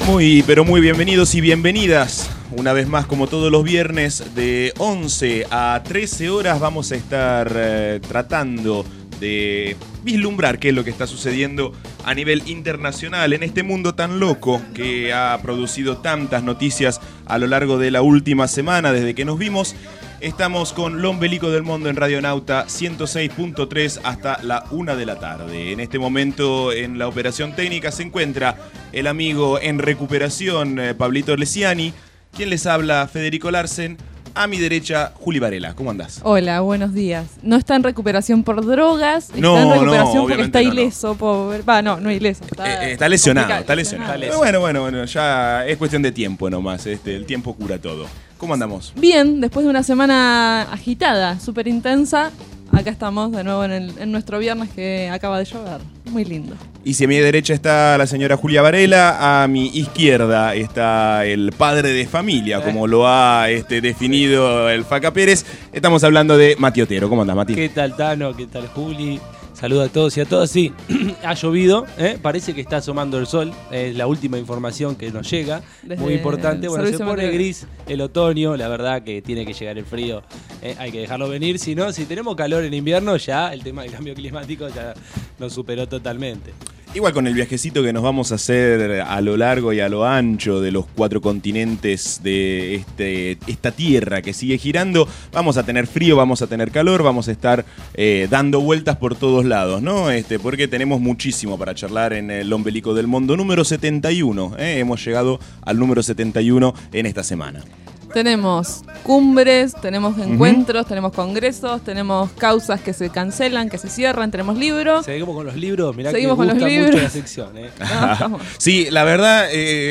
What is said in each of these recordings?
Muy, pero muy bienvenidos y bienvenidas. Una vez más, como todos los viernes, de 11 a 13 horas vamos a estar tratando de vislumbrar qué es lo que está sucediendo a nivel internacional en este mundo tan loco que ha producido tantas noticias a lo largo de la última semana desde que nos vimos. Estamos con L'Ombelico del Mundo en Radionauta 106.3 hasta la 1 de la tarde. En este momento en la operación técnica se encuentra el amigo en recuperación Pablito Lesiani. Quien les habla, Federico Larsen. A mi derecha, Juli Varela. ¿Cómo andás? Hola, buenos días. No está en recuperación por drogas, está en recuperación porque está ileso. No ileso. Está lesionado, está lesionado. Bueno, ya es cuestión de tiempo nomás. El tiempo cura todo. ¿Cómo andamos? Bien, después de una semana agitada, súper intensa, acá estamos de nuevo en nuestro viernes que acaba de llover. Muy lindo. Y si a mi derecha está la señora Julia Varela, a mi izquierda está el padre de familia, como lo ha definido el Faca Pérez. Estamos hablando de Mati Otero. ¿Cómo andás, Mati? ¿Qué tal, Tano? ¿Qué tal, Juli? Saludos a todos y a todas. Sí, ha llovido, parece que está asomando el sol. Es la última información que nos llega. Muy importante. Bueno, se pone gris el otoño. La verdad que tiene que llegar el frío. Hay que dejarlo venir. Si no, si tenemos calor en invierno, ya el tema del cambio climático ya nos superó totalmente. Igual con el viajecito que nos vamos a hacer a lo largo y a lo ancho de los 4 continentes de esta tierra que sigue girando, vamos a tener frío, vamos a tener calor, vamos a estar dando vueltas por todos lados, ¿no? Porque tenemos muchísimo para charlar en el L'Ombelico del Mundo número 71. Hemos llegado al número 71 en esta semana. Tenemos cumbres, tenemos encuentros, tenemos congresos, tenemos causas que se cancelan, que se cierran, tenemos libros. Seguimos con los libros, mirá Seguimos que me gusta mucho la sección. Sí, la verdad,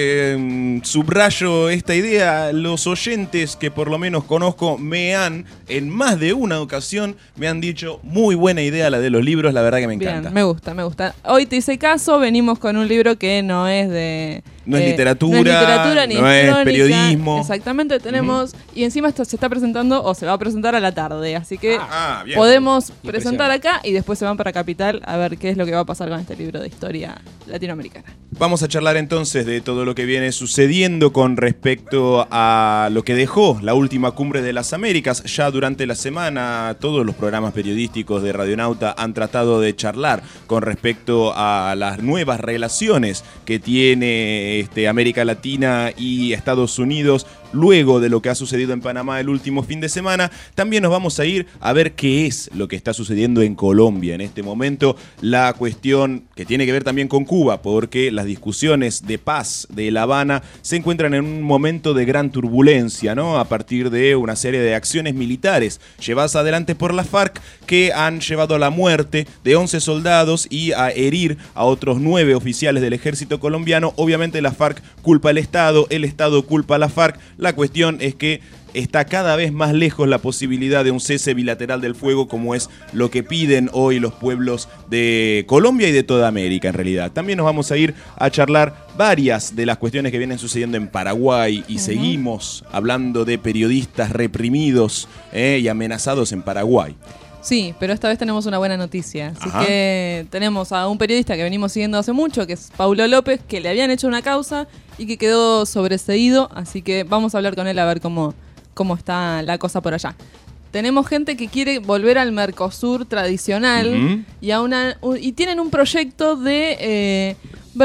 subrayo esta idea. Los oyentes que por lo menos conozco en más de una ocasión, me han dicho muy buena idea la de los libros, la verdad que me encanta. Bien, me gusta. Hoy te hice caso, venimos con un libro que no es de... No es literatura, ni no es periodismo. Exactamente, tenemos... Y encima esto se está presentando o se va a presentar a la tarde. Así que bien. podemos presentar acá y después se van para Capital a ver qué es lo que va a pasar con este libro de historia latinoamericana. Vamos a charlar entonces de todo lo que viene sucediendo con respecto a lo que dejó la última cumbre de las Américas. Ya durante la semana todos los programas periodísticos de Radionauta han tratado de charlar con respecto a las nuevas relaciones que tiene América Latina y Estados Unidos luego de lo que ha sucedido en Panamá el último fin de semana. También nos vamos a ir a ver qué es lo que está sucediendo en Colombia en este momento. La cuestión que tiene que ver también con Cuba, porque las discusiones de paz de La Habana se encuentran en un momento de gran turbulencia, ¿no? A partir de una serie de acciones militares llevadas adelante por la FARC que han llevado a la muerte de 11 soldados y a herir a otros 9 oficiales del ejército colombiano. Obviamente la FARC culpa al Estado, el Estado culpa a la FARC. La cuestión es que está cada vez más lejos la posibilidad de un cese bilateral del fuego, como es lo que piden hoy los pueblos de Colombia y de toda América en realidad. También nos vamos a ir a charlar varias de las cuestiones que vienen sucediendo en Paraguay y seguimos hablando de periodistas reprimidos y amenazados en Paraguay. Sí, pero esta vez tenemos una buena noticia. Así que tenemos a un periodista que venimos siguiendo hace mucho, que es Paulo López, que le habían hecho una causa y que quedó sobreseído. Así que vamos a hablar con él a ver cómo está la cosa por allá. Tenemos gente que quiere volver al Mercosur tradicional y tienen un proyecto de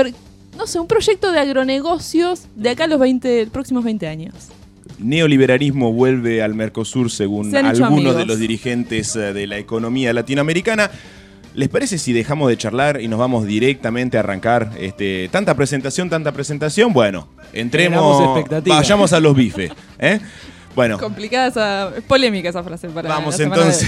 un proyecto de agronegocios de acá a los próximos 20 años. Neoliberalismo vuelve al Mercosur según algunos de los dirigentes de la economía latinoamericana. ¿Les parece si dejamos de charlar y nos vamos directamente a arrancar tanta presentación? Bueno, entremos, vayamos a los bifes. Bueno. Complicada es polémica esa frase para vamos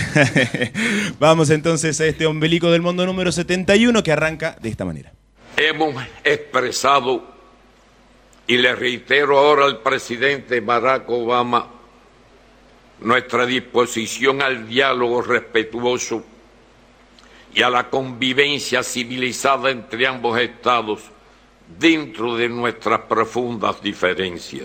entonces a este Ombelico del Mundo número 71 que arranca de esta manera. Hemos expresado, y le reitero ahora al presidente Barack Obama, nuestra disposición al diálogo respetuoso y a la convivencia civilizada entre ambos estados dentro de nuestras profundas diferencias.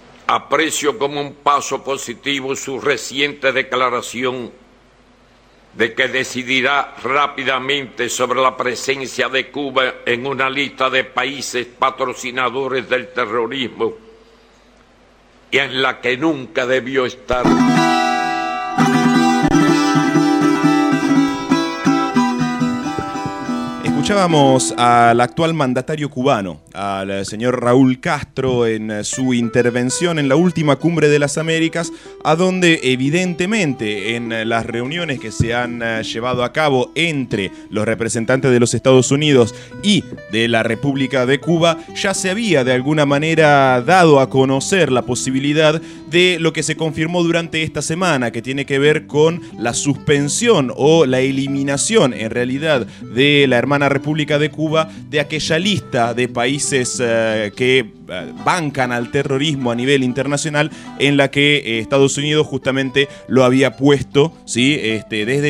Aprecio como un paso positivo su reciente declaración de que decidirá rápidamente sobre la presencia de Cuba en una lista de países patrocinadores del terrorismo y en la que nunca debió estar. Escuchábamos al actual mandatario cubano, al señor Raúl Castro, en su intervención en la última Cumbre de las Américas, a donde evidentemente en las reuniones que se han llevado a cabo entre los representantes de los Estados Unidos y de la República de Cuba, ya se había de alguna manera dado a conocer la posibilidad de lo que se confirmó durante esta semana, que tiene que ver con la suspensión o la eliminación en realidad de la hermana República de Cuba de aquella lista de países que bancan al terrorismo a nivel internacional, en la que Estados Unidos justamente lo había puesto, ¿sí? Desde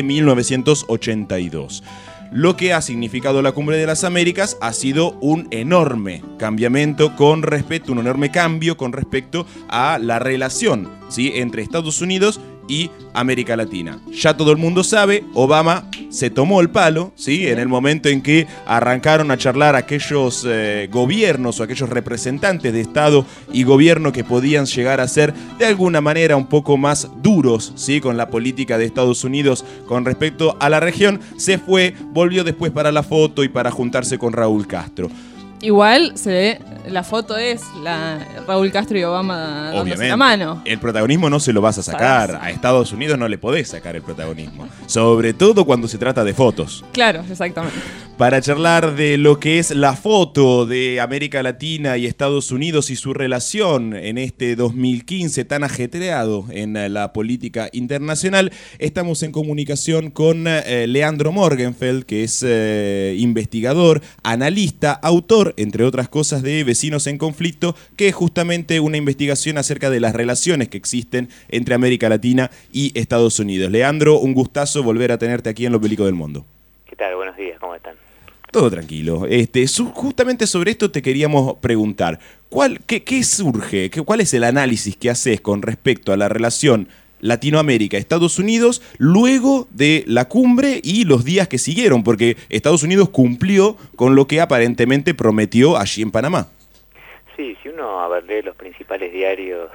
1982. Lo que ha significado la Cumbre de las Américas ha sido un enorme cambiamiento un enorme cambio con respecto a la relación, ¿sí?, entre Estados Unidos y América Latina. Ya todo el mundo sabe, Obama se tomó el palo, ¿sí?, en el momento en que arrancaron a charlar aquellos gobiernos o aquellos representantes de Estado y gobierno que podían llegar a ser de alguna manera un poco más duros, ¿sí?, con la política de Estados Unidos con respecto a la región. Se fue, volvió después para la foto y para juntarse con Raúl Castro. Igual se ve, la foto es Raúl Castro y Obama dándose la mano. El protagonismo no se lo vas a sacar. A Estados Unidos no le podés sacar el protagonismo. Sobre todo cuando se trata de fotos. Claro, exactamente. Para charlar de lo que es la foto de América Latina y Estados Unidos y su relación en este 2015 tan ajetreado en la política internacional, estamos en comunicación con Leandro Morgenfeld, que es investigador, analista, autor, entre otras cosas, de Vecinos en Conflicto, que es justamente una investigación acerca de las relaciones que existen entre América Latina y Estados Unidos. Leandro, un gustazo volver a tenerte aquí en Lo Bélico del Mundo. ¿Qué tal? Buenos días, ¿cómo están? Todo tranquilo. Justamente sobre esto te queríamos preguntar. ¿Qué surge? ¿Cuál es el análisis que haces con respecto a la relación Latinoamérica-Estados Unidos luego de la cumbre y los días que siguieron? Porque Estados Unidos cumplió con lo que aparentemente prometió allí en Panamá. Sí, si uno lee los principales diarios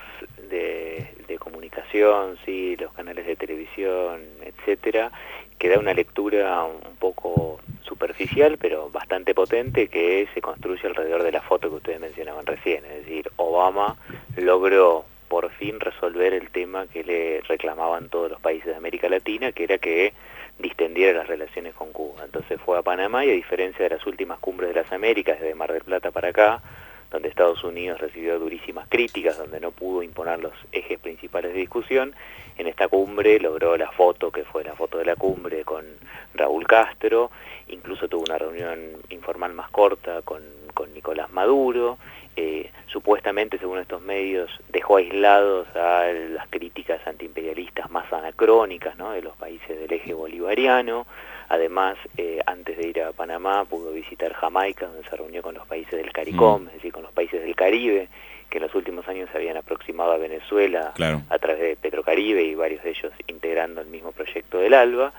de comunicación, sí, los canales de televisión, etcétera, que da una lectura un poco superficial, pero bastante potente, que se construye alrededor de la foto que ustedes mencionaban recién. Es decir, Obama logró por fin resolver el tema que le reclamaban todos los países de América Latina, que era que distendiera las relaciones con Cuba. Entonces fue a Panamá y, a diferencia de las últimas cumbres de las Américas, desde Mar del Plata para acá, donde Estados Unidos recibió durísimas críticas, donde no pudo imponer los ejes principales de discusión, en esta cumbre logró la foto, que fue la foto de la cumbre, con Raúl Castro. Incluso tuvo una reunión informal más corta con Nicolás Maduro. Supuestamente, según estos medios, dejó aislados a las críticas antiimperialistas más anacrónicas, ¿no?, de los países del eje bolivariano. Además, antes de ir a Panamá, pudo visitar Jamaica, donde se reunió con los países del CARICOM, es decir, con los países del Caribe, que en los últimos años se habían aproximado a Venezuela, claro, a través de Petrocaribe, y varios de ellos integrando el mismo proyecto del ALBA.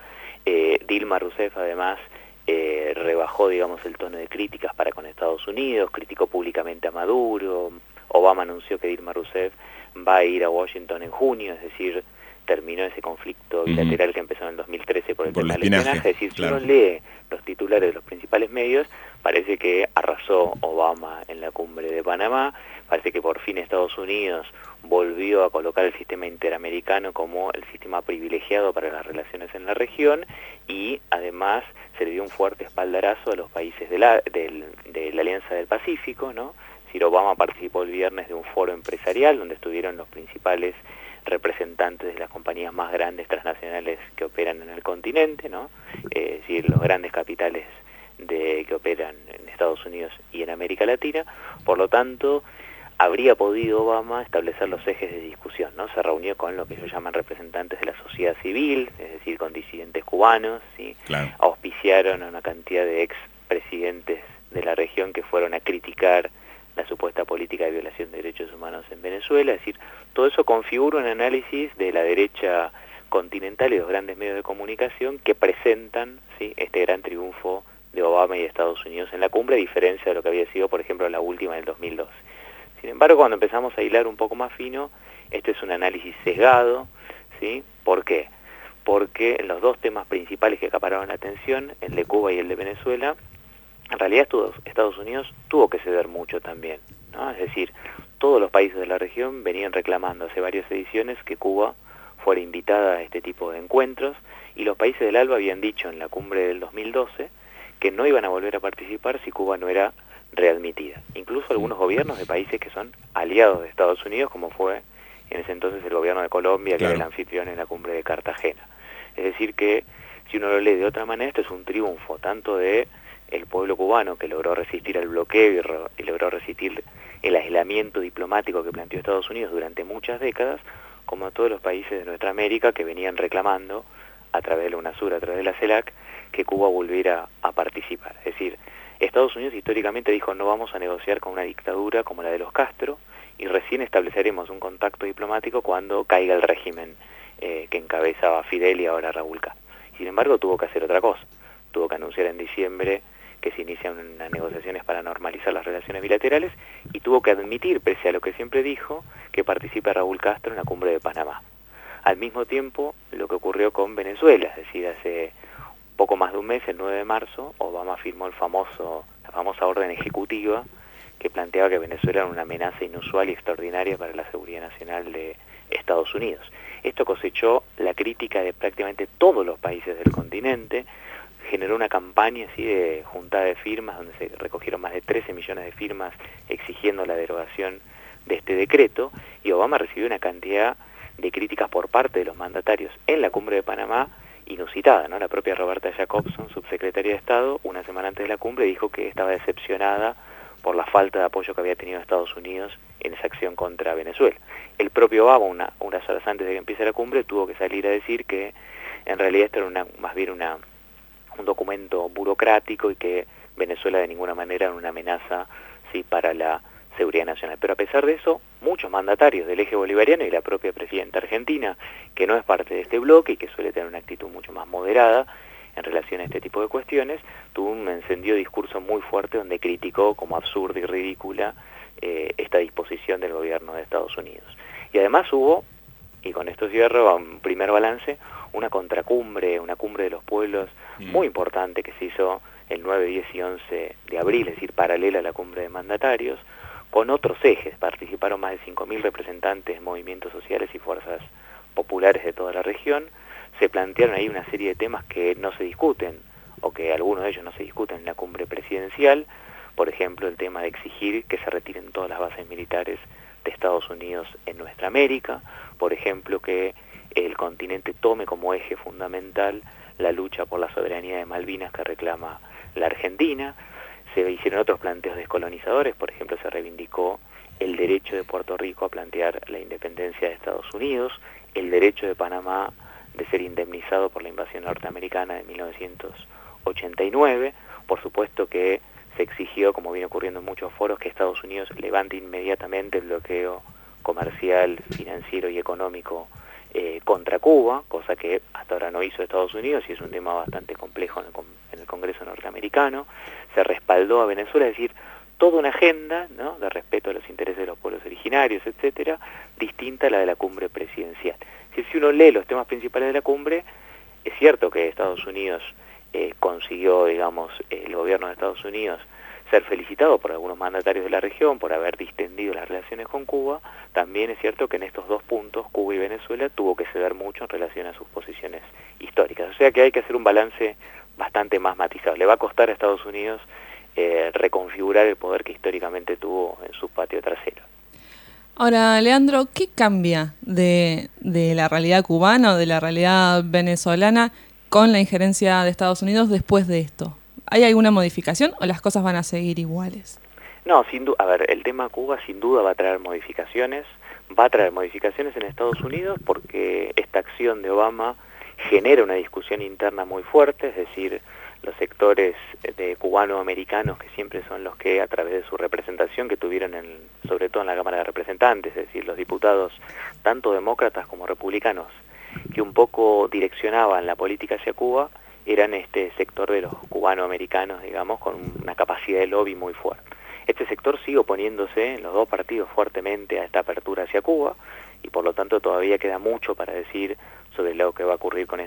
Dilma Rousseff, además, rebajó, digamos, el tono de críticas para con Estados Unidos, criticó públicamente a Maduro. Obama anunció que Dilma Rousseff va a ir a Washington en junio, es decir, terminó ese conflicto bilateral que empezó en el 2013 por el tema del espionaje. Es decir, claro, si uno lee los titulares de los principales medios, parece que arrasó Obama en la cumbre de Panamá, parece que por fin Estados Unidos volvió a colocar el sistema interamericano como el sistema privilegiado para las relaciones en la región, y además se le dio un fuerte espaldarazo a los países de la Alianza del Pacífico, ¿no? Es decir, Obama participó el viernes de un foro empresarial donde estuvieron los principales representantes de las compañías más grandes transnacionales que operan en el continente, ¿no? Es decir, los grandes capitales que operan en Estados Unidos y en América Latina. Por lo tanto, habría podido Obama establecer los ejes de discusión, ¿no? Se reunió con lo que ellos llaman representantes de la sociedad civil, es decir, con disidentes cubanos, ¿sí? Claro. Auspiciaron a una cantidad de expresidentes de la región que fueron a criticar la supuesta política de violación de derechos humanos en Venezuela. Es decir, todo eso configura un análisis de la derecha continental y los grandes medios de comunicación que presentan, ¿sí?, este gran triunfo de Obama y de Estados Unidos en la cumbre, a diferencia de lo que había sido, por ejemplo, la última del 2012. Sin embargo, cuando empezamos a hilar un poco más fino, este es un análisis sesgado, ¿sí? ¿Por qué? Porque en los dos temas principales que acapararon la atención, el de Cuba y el de Venezuela, en realidad Estados Unidos tuvo que ceder mucho también, ¿no? Es decir, todos los países de la región venían reclamando hace varias ediciones que Cuba fuera invitada a este tipo de encuentros, y los países del ALBA habían dicho en la cumbre del 2012 que no iban a volver a participar si Cuba no era readmitida. Incluso algunos gobiernos de países que son aliados de Estados Unidos, como fue en ese entonces el gobierno de Colombia, que era el anfitrión en la cumbre de Cartagena. Es decir que, si uno lo lee de otra manera, esto es un triunfo tanto de el pueblo cubano, que logró resistir al bloqueo y logró resistir el aislamiento diplomático que planteó Estados Unidos durante muchas décadas, como a todos los países de nuestra América que venían reclamando a través de la UNASUR, a través de la CELAC, que Cuba volviera a participar. Es decir, Estados Unidos históricamente dijo: no vamos a negociar con una dictadura como la de los Castro, y recién estableceremos un contacto diplomático cuando caiga el régimen que encabezaba Fidel y ahora Raúl Castro. Sin embargo, tuvo que hacer otra cosa. Tuvo que anunciar en diciembre que se inician unas negociaciones para normalizar las relaciones bilaterales, y tuvo que admitir, pese a lo que siempre dijo, que participe Raúl Castro en la cumbre de Panamá. Al mismo tiempo, lo que ocurrió con Venezuela, es decir, hace poco más de un mes, el 9 de marzo, Obama firmó la famosa orden ejecutiva que planteaba que Venezuela era una amenaza inusual y extraordinaria para la seguridad nacional de Estados Unidos. Esto cosechó la crítica de prácticamente todos los países del continente, generó una campaña así de juntada de firmas, donde se recogieron más de 13 millones de firmas exigiendo la derogación de este decreto, y Obama recibió una cantidad de críticas por parte de los mandatarios en la cumbre de Panamá inusitada, ¿no? La propia Roberta Jacobson, subsecretaria de Estado, una semana antes de la cumbre dijo que estaba decepcionada por la falta de apoyo que había tenido Estados Unidos en esa acción contra Venezuela. El propio Obama, unas horas antes de que empiece la cumbre, tuvo que salir a decir que en realidad esto era más bien un documento burocrático y que Venezuela de ninguna manera era una amenaza, sí, para la seguridad nacional. Pero a pesar de eso, muchos mandatarios del eje bolivariano y la propia presidenta argentina, que no es parte de este bloque y que suele tener una actitud mucho más moderada en relación a este tipo de cuestiones, tuvo un encendido discurso muy fuerte donde criticó como absurda y ridícula esta disposición del gobierno de Estados Unidos. Y además hubo, y con esto cierro, un primer balance, una contracumbre, una cumbre de los pueblos muy importante que se hizo el 9, 10 y 11 de abril, es decir, paralela a la cumbre de mandatarios, con otros ejes. Participaron más de 5.000 representantes de movimientos sociales y fuerzas populares de toda la región. Se plantearon ahí una serie de temas que no se discuten, o que algunos de ellos no se discuten en la cumbre presidencial. Por ejemplo, el tema de exigir que se retiren todas las bases militares de Estados Unidos en nuestra América. Por ejemplo, que el continente tome como eje fundamental la lucha por la soberanía de Malvinas que reclama la Argentina. Se hicieron otros planteos descolonizadores. Por ejemplo, se reivindicó el derecho de Puerto Rico a plantear la independencia de Estados Unidos, el derecho de Panamá de ser indemnizado por la invasión norteamericana de 1989. Por supuesto que se exigió, como viene ocurriendo en muchos foros, que Estados Unidos levante inmediatamente el bloqueo comercial, financiero y económico contra Cuba, cosa que hasta ahora no hizo Estados Unidos, y es un tema bastante complejo en el Congreso norteamericano. Se respaldó a Venezuela, es decir, toda una agenda, ¿no?, de respeto a los intereses de los pueblos originarios, etcétera, distinta a la de la cumbre presidencial. Si uno lee los temas principales de la cumbre, es cierto que Estados Unidos consiguió, digamos, el gobierno de Estados Unidos ser felicitado por algunos mandatarios de la región por haber distendido las relaciones con Cuba. También es cierto que en estos dos puntos, Cuba y Venezuela, tuvo que ceder mucho en relación a sus posiciones históricas. O sea que hay que hacer un balance bastante más matizado. Le va a costar a Estados Unidos reconfigurar el poder que históricamente tuvo en su patio trasero. Ahora, Leandro, ¿qué cambia de la realidad cubana o de la realidad venezolana con la injerencia de Estados Unidos después de esto? ¿Hay alguna modificación o las cosas van a seguir iguales? No, sin duda. A ver, el tema Cuba sin duda va a traer modificaciones. Va a traer modificaciones en Estados Unidos porque esta acción de Obama genera una discusión interna muy fuerte, es decir, los sectores de cubano-americanos, que siempre son los que, a través de su representación que tuvieron sobre todo en la Cámara de Representantes, es decir, los diputados tanto demócratas como republicanos que un poco direccionaban la política hacia Cuba eran este sector de los cubanoamericanos, digamos, con una capacidad de lobby muy fuerte. Este sector sigue oponiéndose en los dos partidos fuertemente a esta apertura hacia Cuba, y por lo tanto todavía queda mucho para decir sobre lo que va a ocurrir con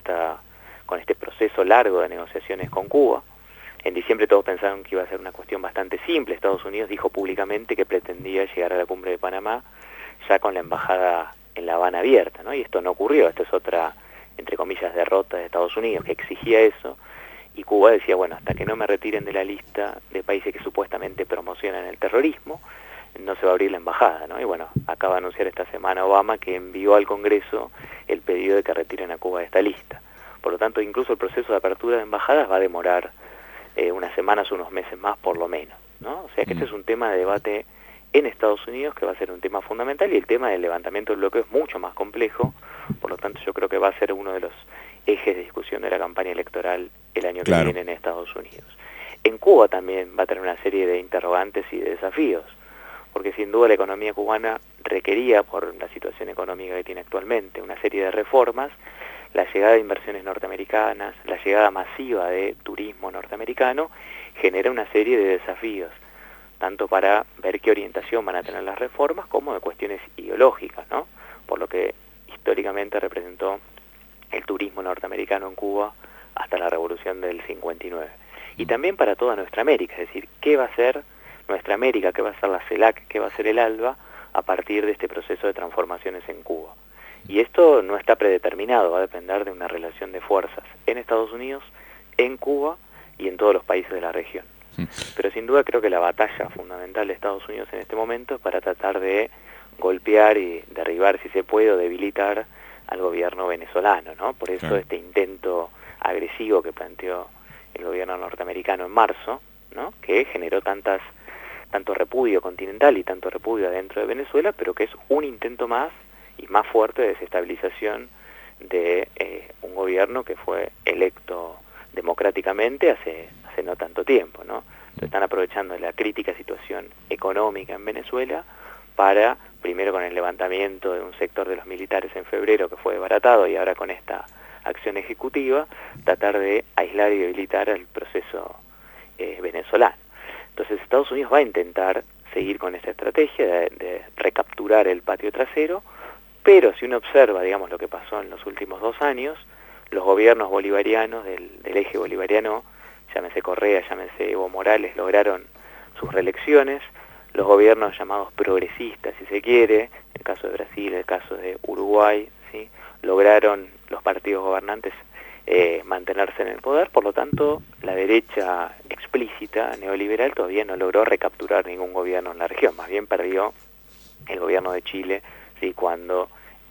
este proceso largo de negociaciones con Cuba. En diciembre todos pensaron que iba a ser una cuestión bastante simple. Estados Unidos dijo públicamente que pretendía llegar a la cumbre de Panamá ya con la embajada en La Habana abierta, ¿no? Y esto no ocurrió. Esta es otra, entre comillas, derrota de Estados Unidos, que exigía eso, y Cuba decía, bueno, hasta que no me retiren de la lista de países que supuestamente promocionan el terrorismo, no se va a abrir la embajada, ¿no? Y bueno, acaba de anunciar esta semana Obama que envió al Congreso el pedido de que retiren a Cuba de esta lista. Por lo tanto, incluso el proceso de apertura de embajadas va a demorar unas semanas, unos meses más por lo menos, ¿no? O sea que este es un tema de debate en Estados Unidos que va a ser un tema fundamental, y el tema del levantamiento del bloqueo es mucho más complejo. Por lo tanto, yo creo que va a ser uno de los ejes de discusión de la campaña electoral el año que viene en Estados Unidos. En Cuba también va a tener una serie de interrogantes y de desafíos, porque sin duda la economía cubana requería, por la situación económica que tiene actualmente, una serie de reformas. La llegada de inversiones norteamericanas, la llegada masiva de turismo norteamericano genera una serie de desafíos, tanto para ver qué orientación van a tener las reformas, como de cuestiones ideológicas, ¿no? Por lo que históricamente representó el turismo norteamericano en Cuba hasta la revolución del 59. Y también para toda nuestra América, es decir, qué va a ser nuestra América, qué va a ser la CELAC, qué va a ser el ALBA a partir de este proceso de transformaciones en Cuba. Y esto no está predeterminado, va a depender de una relación de fuerzas en Estados Unidos, en Cuba y en todos los países de la región. Pero sin duda creo que la batalla fundamental de Estados Unidos en este momento es para tratar de golpear y derribar, si se puede, o debilitar al gobierno venezolano, ¿no? Por eso este intento agresivo que planteó el gobierno norteamericano en marzo, ¿no? Que generó tanto repudio continental y tanto repudio adentro de Venezuela, pero que es un intento más y más fuerte de desestabilización de un gobierno que fue electo democráticamente hace no tanto tiempo, ¿no? Entonces están aprovechando la crítica situación económica en Venezuela para, primero con el levantamiento de un sector de los militares en febrero que fue desbaratado, y ahora con esta acción ejecutiva, tratar de aislar y debilitar el proceso venezolano. Entonces Estados Unidos va a intentar seguir con esta estrategia de recapturar el patio trasero, pero si uno observa, digamos, lo que pasó en los últimos 2 años, los gobiernos bolivarianos del eje bolivariano, llámese Correa, llámese Evo Morales, lograron sus reelecciones. Los gobiernos llamados progresistas, si se quiere, el caso de Brasil, el caso de Uruguay, ¿sí?, lograron los partidos gobernantes mantenerse en el poder. Por lo tanto, la derecha explícita neoliberal todavía no logró recapturar ningún gobierno en la región, más bien perdió el gobierno de Chile, ¿sí?, cuando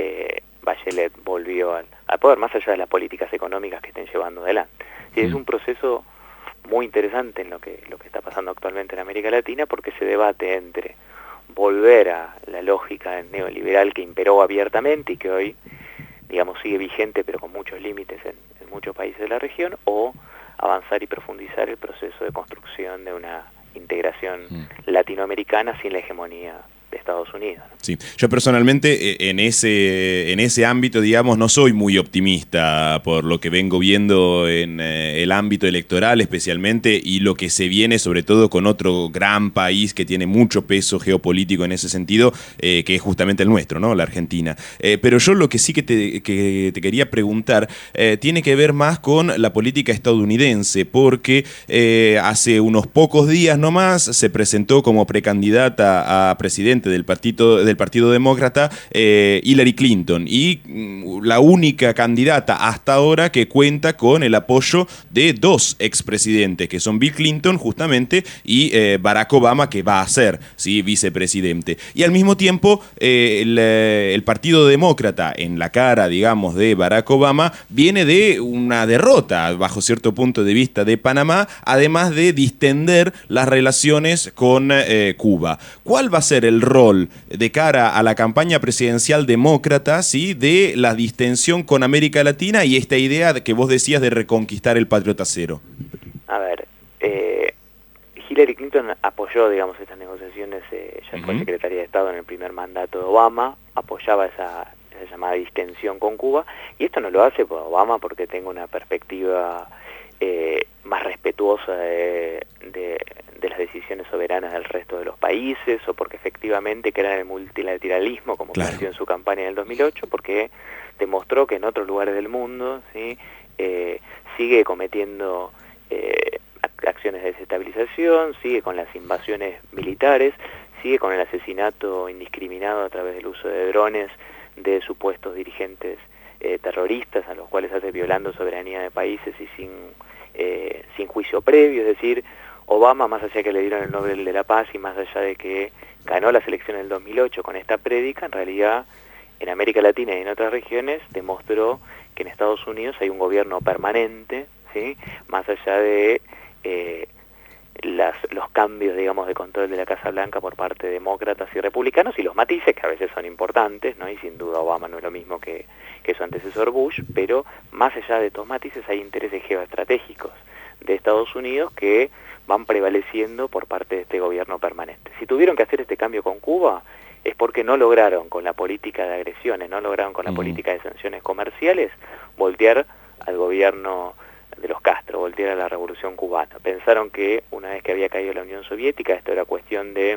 Bachelet volvió al poder, más allá de las políticas económicas que estén llevando adelante. Sí, es un proceso muy interesante en lo que está pasando actualmente en América Latina, porque se debate entre volver a la lógica neoliberal que imperó abiertamente y que hoy, digamos, sigue vigente pero con muchos límites en muchos países de la región, o avanzar y profundizar el proceso de construcción de una integración latinoamericana sin la hegemonía de Estados Unidos, ¿no? Sí, yo personalmente en ese ámbito, digamos, no soy muy optimista por lo que vengo viendo en el ámbito electoral especialmente, y lo que se viene sobre todo con otro gran país que tiene mucho peso geopolítico en ese sentido, que es justamente el nuestro, ¿no?, la Argentina. Pero yo lo que sí que te quería preguntar tiene que ver más con la política estadounidense, porque hace unos pocos días nomás se presentó como precandidata a presidente del Partido Demócrata Hillary Clinton, y la única candidata hasta ahora que cuenta con el apoyo de 2 expresidentes, que son Bill Clinton justamente y Barack Obama, que va a ser, ¿sí?, vicepresidente. Y al mismo tiempo el Partido Demócrata, en la cara, digamos, de Barack Obama, viene de una derrota bajo cierto punto de vista de Panamá, además de distender las relaciones con Cuba. ¿Cuál va a ser el rol de cara a la campaña presidencial demócrata, ¿sí?, de la distensión con América Latina y esta idea que vos decías de reconquistar el patio trasero? A ver, Hillary Clinton apoyó, digamos, estas negociaciones, ya fue secretaria de Estado en el primer mandato de Obama, apoyaba esa esa llamada distensión con Cuba, y esto no lo hace por Obama porque tenga una perspectiva más respetuosa de las decisiones soberanas del resto de los países, o porque efectivamente crea en el multilateralismo, como planteó en su campaña en el 2008, porque demostró que en otros lugares del mundo, ¿sí?, sigue cometiendo acciones de desestabilización, sigue con las invasiones militares, sigue con el asesinato indiscriminado a través del uso de drones de supuestos dirigentes terroristas, a los cuales hace violando soberanía de países y sin juicio previo. Es decir, Obama, más allá de que le dieron el Nobel de la Paz y más allá de que ganó las elecciones del 2008 con esta prédica, en realidad en América Latina y en otras regiones demostró que en Estados Unidos hay un gobierno permanente, ¿sí?, más allá de los cambios, digamos, de control de la Casa Blanca por parte de demócratas y republicanos, y los matices que a veces son importantes, ¿no? Y sin duda Obama no es lo mismo que su antecesor Bush, pero más allá de estos matices hay intereses geoestratégicos de Estados Unidos que van prevaleciendo por parte de este gobierno permanente. Si tuvieron que hacer este cambio con Cuba es porque no lograron con la política de agresiones, no lograron con la política de sanciones comerciales voltear al gobierno de los Castro, voltear a la revolución cubana. Pensaron que una vez que había caído la Unión Soviética esto era cuestión de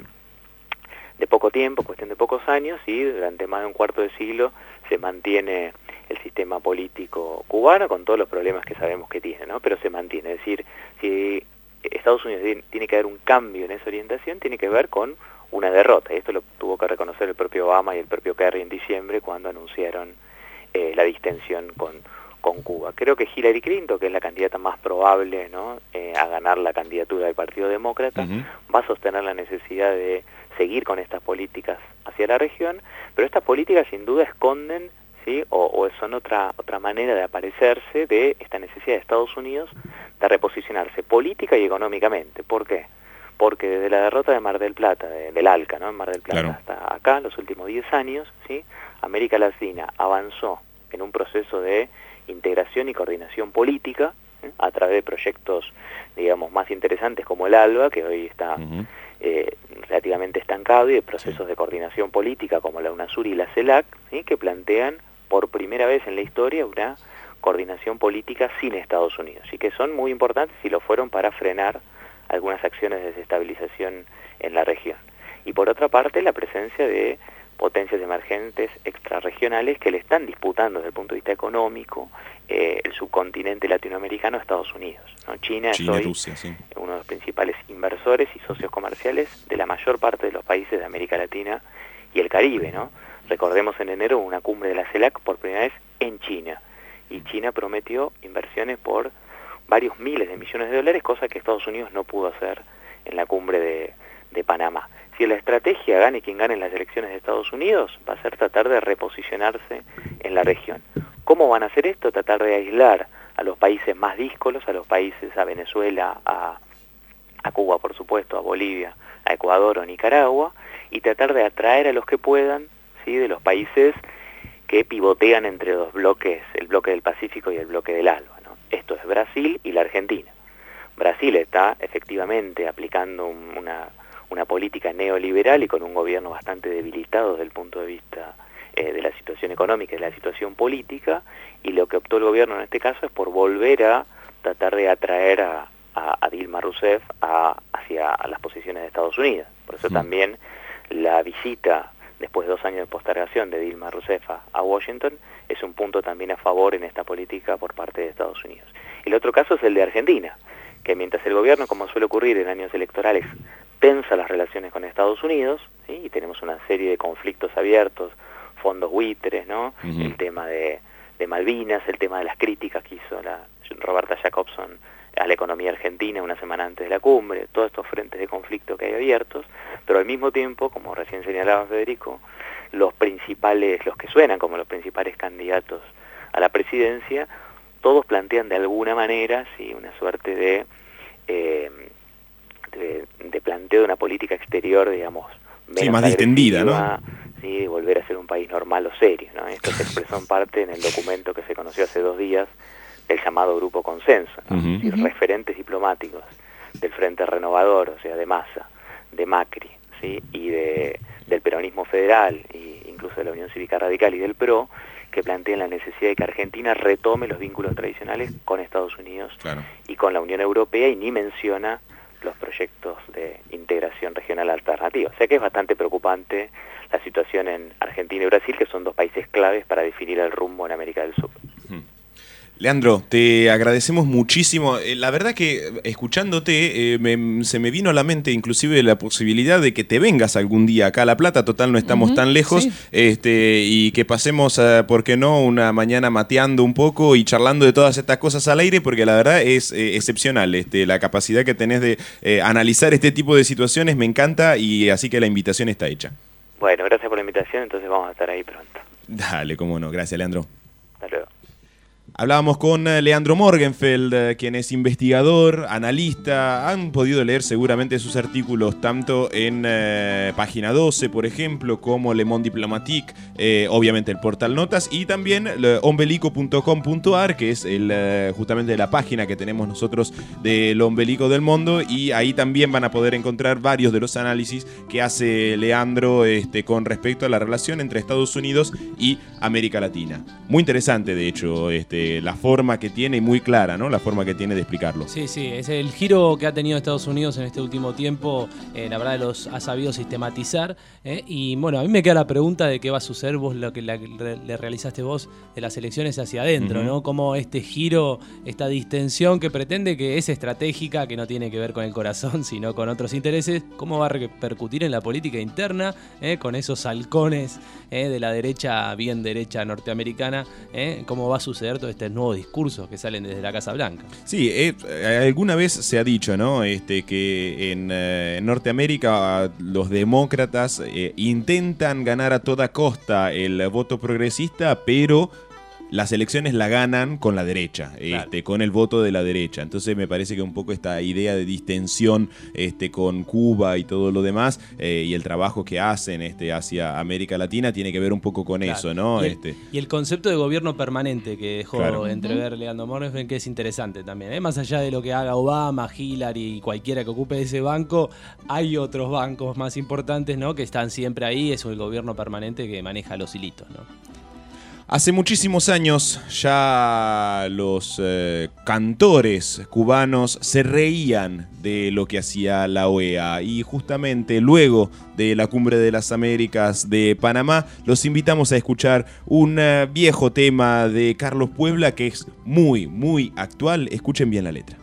poco tiempo, cuestión de pocos años, y durante más de un cuarto de siglo se mantiene el sistema político cubano con todos los problemas que sabemos que tiene, ¿no? Pero se mantiene. Es decir, si Estados Unidos tiene que haber un cambio en esa orientación, tiene que ver con una derrota. Y esto lo tuvo que reconocer el propio Obama y el propio Kerry en diciembre cuando anunciaron la distensión con Cuba. Creo que Hillary Clinton, que es la candidata más probable, ¿no?, a ganar la candidatura del Partido Demócrata, va a sostener la necesidad de seguir con estas políticas hacia la región, pero estas políticas sin duda esconden, ¿sí?, o son otra manera de aparecerse de esta necesidad de Estados Unidos de reposicionarse política y económicamente. ¿Por qué? Porque desde la derrota de Mar del Plata, del ALCA, ¿no?, en Mar del Plata, hasta acá, los últimos 10 años, ¿sí?, América Latina avanzó en un proceso de integración y coordinación política, a través de proyectos, digamos, más interesantes como el ALBA, que hoy está relativamente estancado, y de procesos de coordinación política como la UNASUR y la CELAC, ¿sí?, que plantean por primera vez en la historia una coordinación política sin Estados Unidos, y que son muy importantes y lo fueron para frenar algunas acciones de desestabilización en la región. Y por otra parte, la presencia de potencias emergentes extrarregionales que le están disputando desde el punto de vista económico el subcontinente latinoamericano a Estados Unidos, ¿no? China es hoy Rusia, uno de los principales inversores y socios comerciales de la mayor parte de los países de América Latina y el Caribe, ¿no? Recordemos en enero una cumbre de la CELAC por primera vez en China, y China prometió inversiones por varios miles de millones de dólares, cosa que Estados Unidos no pudo hacer en la cumbre de Panamá. Si la estrategia gane quien gane en las elecciones de Estados Unidos, va a ser tratar de reposicionarse en la región. ¿Cómo van a hacer esto? Tratar de aislar a los países más díscolos, a los países, a Venezuela, a Cuba, por supuesto, a Bolivia, a Ecuador o Nicaragua, y tratar de atraer a los que puedan, ¿sí?, de los países que pivotean entre dos bloques, el bloque del Pacífico y el bloque del ALBA, ¿no? Esto es Brasil y la Argentina. Brasil está efectivamente aplicando una política neoliberal y con un gobierno bastante debilitado desde el punto de vista de la situación económica y de la situación política, y lo que optó el gobierno en este caso es por volver a tratar de atraer a Dilma Rousseff hacia las posiciones de Estados Unidos. Por eso también la visita, después de 2 años de postergación, de Dilma Rousseff a Washington, es un punto también a favor en esta política por parte de Estados Unidos. El otro caso es el de Argentina, que mientras el gobierno, como suele ocurrir en años electorales, tensa las relaciones con Estados Unidos, ¿sí?, y tenemos una serie de conflictos abiertos, fondos buitres, ¿no?, el tema de Malvinas, el tema de las críticas que hizo Roberta Jacobson a la economía argentina una semana antes de la cumbre, todos estos frentes de conflicto que hay abiertos, pero al mismo tiempo, como recién señalaba Federico, los que suenan como los principales candidatos a la presidencia, todos plantean de alguna manera, sí, una suerte de planteo de una política exterior, digamos, menos más distendida, ¿no? Sí, de volver a ser un país normal o serio, ¿no? Esto se expresó en parte en el documento que se conoció hace 2 días del llamado Grupo Consenso, ¿no? Es decir, referentes diplomáticos del Frente Renovador, o sea, de Massa, de Macri, ¿sí?, y del peronismo federal, y incluso de la Unión Cívica Radical y del PRO, que plantean la necesidad de que Argentina retome los vínculos tradicionales con Estados Unidos y con la Unión Europea, y ni menciona los proyectos de integración regional alternativa. O sea que es bastante preocupante la situación en Argentina y Brasil, que son dos países claves para definir el rumbo en América del Sur. Leandro, te agradecemos muchísimo. La verdad que escuchándote se me vino a la mente inclusive la posibilidad de que te vengas algún día acá a La Plata. Total, no estamos tan lejos, sí. Y que pasemos, ¿por qué no?, una mañana mateando un poco y charlando de todas estas cosas al aire, porque la verdad es excepcional la capacidad que tenés de analizar este tipo de situaciones. Me encanta, y así que la invitación está hecha. Bueno, gracias por la invitación, entonces vamos a estar ahí pronto. Dale, cómo no. Gracias, Leandro. Hasta luego. Hablábamos con Leandro Morgenfeld, quien es investigador, analista. Han podido leer seguramente sus artículos tanto en Página 12, por ejemplo, como Le Monde Diplomatique, obviamente el portal Notas, y también ombelico.com.ar, que es justamente la página que tenemos nosotros del Ombelico del Mundo, y ahí también van a poder encontrar varios de los análisis que hace Leandro con respecto a la relación entre Estados Unidos y América Latina. Muy interesante, de hecho, la forma que tiene, y muy clara, ¿no?, la forma que tiene de explicarlo. Sí, es el giro que ha tenido Estados Unidos en este último tiempo. La verdad los ha sabido sistematizar, y bueno, a mí me queda la pregunta de qué va a suceder vos, lo que le realizaste vos de las elecciones hacia adentro, ¿no? Cómo este giro, esta distensión que pretende, que es estratégica, que no tiene que ver con el corazón, sino con otros intereses, cómo va a repercutir en la política interna, con esos halcones de la derecha, bien derecha norteamericana, cómo va a suceder todo estos nuevos discursos que salen desde la Casa Blanca. Sí, alguna vez se ha dicho, ¿no?, que en Norteamérica los demócratas intentan ganar a toda costa el voto progresista, pero las elecciones la ganan con la derecha, claro, con el voto de la derecha. Entonces me parece que un poco esta idea de distensión con Cuba y todo lo demás, y el trabajo que hacen hacia América Latina tiene que ver un poco con eso, ¿no? Y el concepto de gobierno permanente que dejó entrever Leandro Morgenfeld, que es interesante también, más allá de lo que haga Obama, Hillary y cualquiera que ocupe ese banco, hay otros bancos más importantes, ¿no?, que están siempre ahí. Es el gobierno permanente que maneja los hilitos, ¿no? Hace muchísimos años ya los cantores cubanos se reían de lo que hacía la OEA, y justamente luego de la Cumbre de las Américas de Panamá los invitamos a escuchar un viejo tema de Carlos Puebla que es muy, muy actual. Escuchen bien la letra.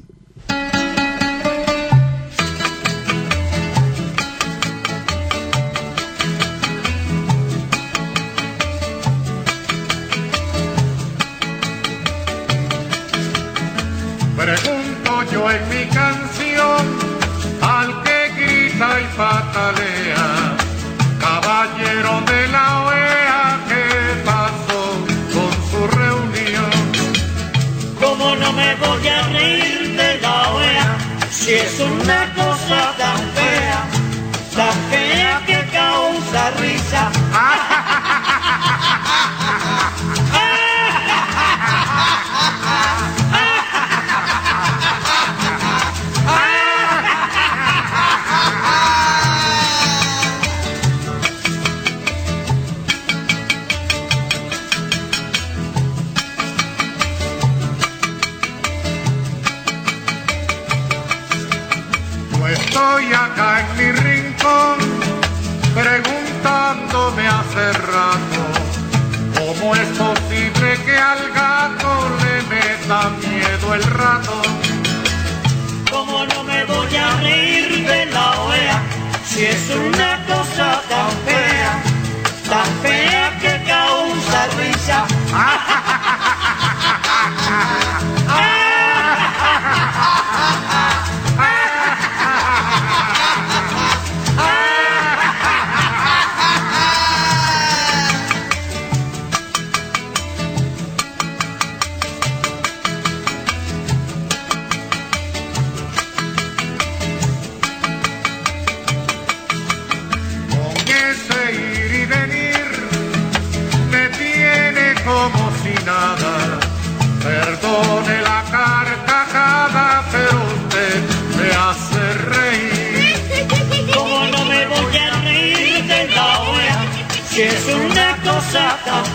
Pregunto yo en mi canción al que grita y patalea, caballero de la OEA, ¿qué pasó con su reunión? ¿Cómo no me voy a reír de la OEA si es una cosa tan fea que causa risa? Estoy acá en mi rincón preguntándome hace rato cómo es posible que al gato le meta miedo el ratón. ¿Cómo no me voy a reír de la OEA si es una cosa tan fea que causa risa? Como si nada, perdone la carcajada, pero usted me hace reír. ¿Cómo no me voy a reír de la OEA si es tan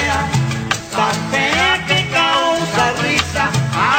fea que causa risa.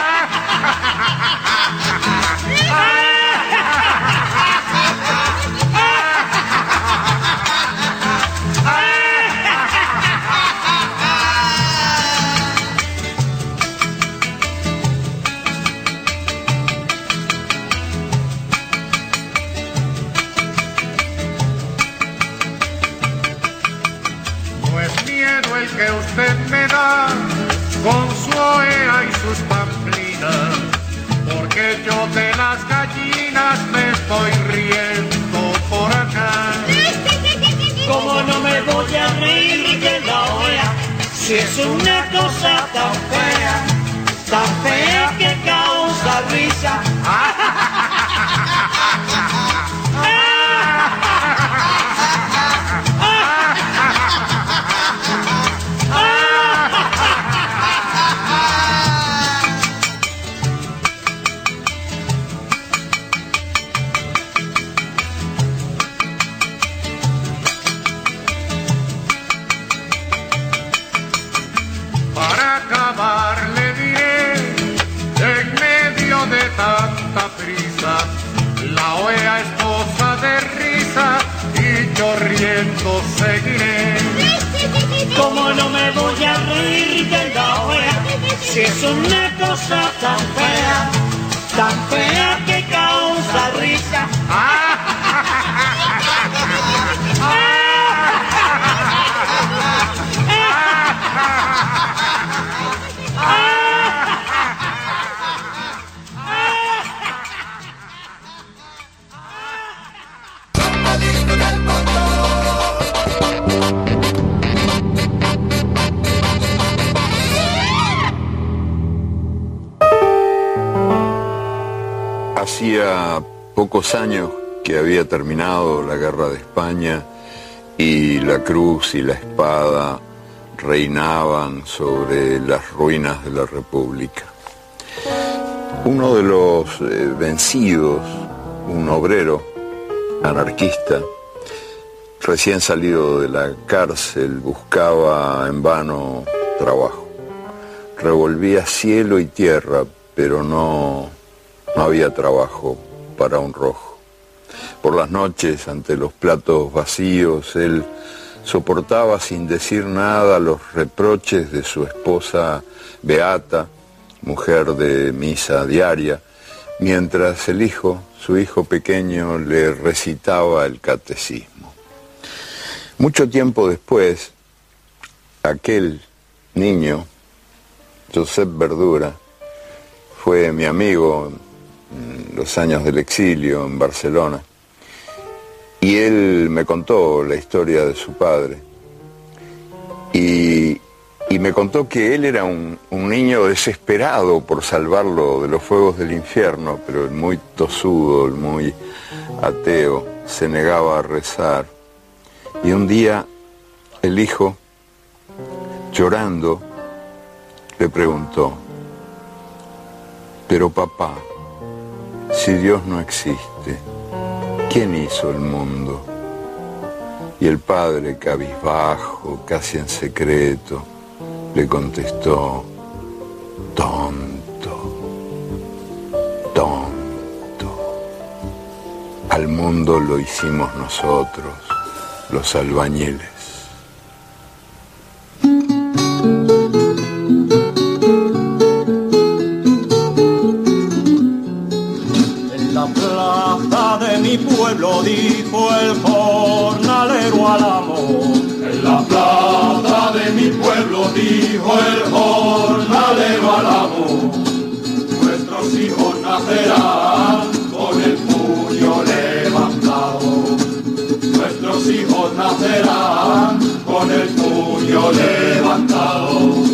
Que usted me da con su OEA y sus pamplinas, porque yo de las gallinas me estoy riendo por acá. ¿Cómo no me voy a reír de la OEA si es una cosa tan fea que causa risa? Tanta prisa, la OEA es cosa de risa y yo riendo seguiré. ¿Cómo no me voy a reír de la OEA si es una cosa tan fea que causa risa? Hacía pocos años que había terminado la guerra de España y la cruz y la espada reinaban sobre las ruinas de la República. Uno de los vencidos, un obrero anarquista, recién salido de la cárcel, buscaba en vano trabajo. Revolvía cielo y tierra, pero no había trabajo para un rojo. Por las noches, ante los platos vacíos, él soportaba sin decir nada los reproches de su esposa Beata, mujer de misa diaria, mientras su hijo pequeño, le recitaba el catecismo. Mucho tiempo después, aquel niño, Josep Verdura, fue mi amigo en los años del exilio en Barcelona, y él me contó la historia de su padre, y me contó que él era un niño desesperado por salvarlo de los fuegos del infierno, pero el muy tosudo, el muy ateo, se negaba a rezar. Y un día el hijo, llorando, le preguntó: pero papá, si Dios no existe, ¿quién hizo el mundo? Y el padre, cabizbajo, casi en secreto, le contestó: tonto, al mundo lo hicimos nosotros, los albañiles. Mi pueblo, dijo el jornalero al amo. En la plaza de mi pueblo, dijo el jornalero al amo. Nuestros hijos nacerán con el puño levantado. Nuestros hijos nacerán con el puño levantado.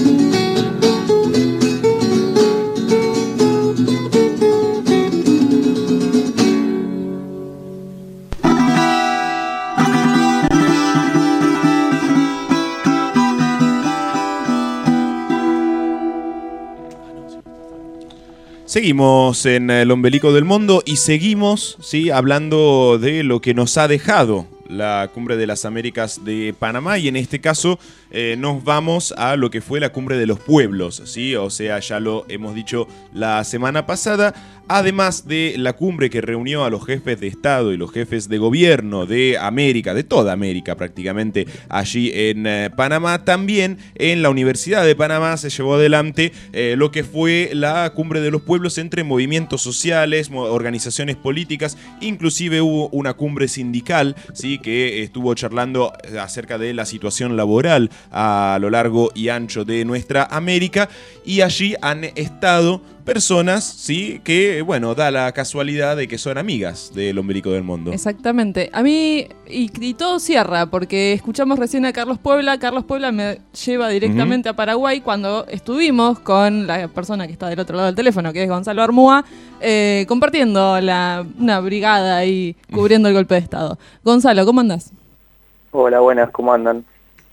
Seguimos en el ombelico del mundo y seguimos, ¿sí?, hablando de lo que nos ha dejado la Cumbre de las Américas de Panamá, y en este caso nos vamos a lo que fue la Cumbre de los Pueblos, ¿sí? O sea, ya lo hemos dicho la semana pasada. Además de la cumbre que reunió a los jefes de Estado y los jefes de gobierno de América, de toda América prácticamente, allí en Panamá, también en la Universidad de Panamá se llevó adelante lo que fue la Cumbre de los Pueblos entre movimientos sociales, organizaciones políticas, inclusive hubo una cumbre sindical, ¿sí? Que estuvo charlando acerca de la situación laboral a lo largo y ancho de nuestra América, y allí han estado personas, sí, que, bueno, da la casualidad de que son amigas del Ombelico del Mundo. Exactamente. A mí, y todo cierra, porque escuchamos recién a Carlos Puebla. Carlos Puebla me lleva directamente a Paraguay cuando estuvimos con la persona que está del otro lado del teléfono, que es Gonzalo Armúa, compartiendo una brigada ahí, cubriendo el golpe de Estado. Gonzalo, ¿cómo andás? Hola, buenas, ¿cómo andan?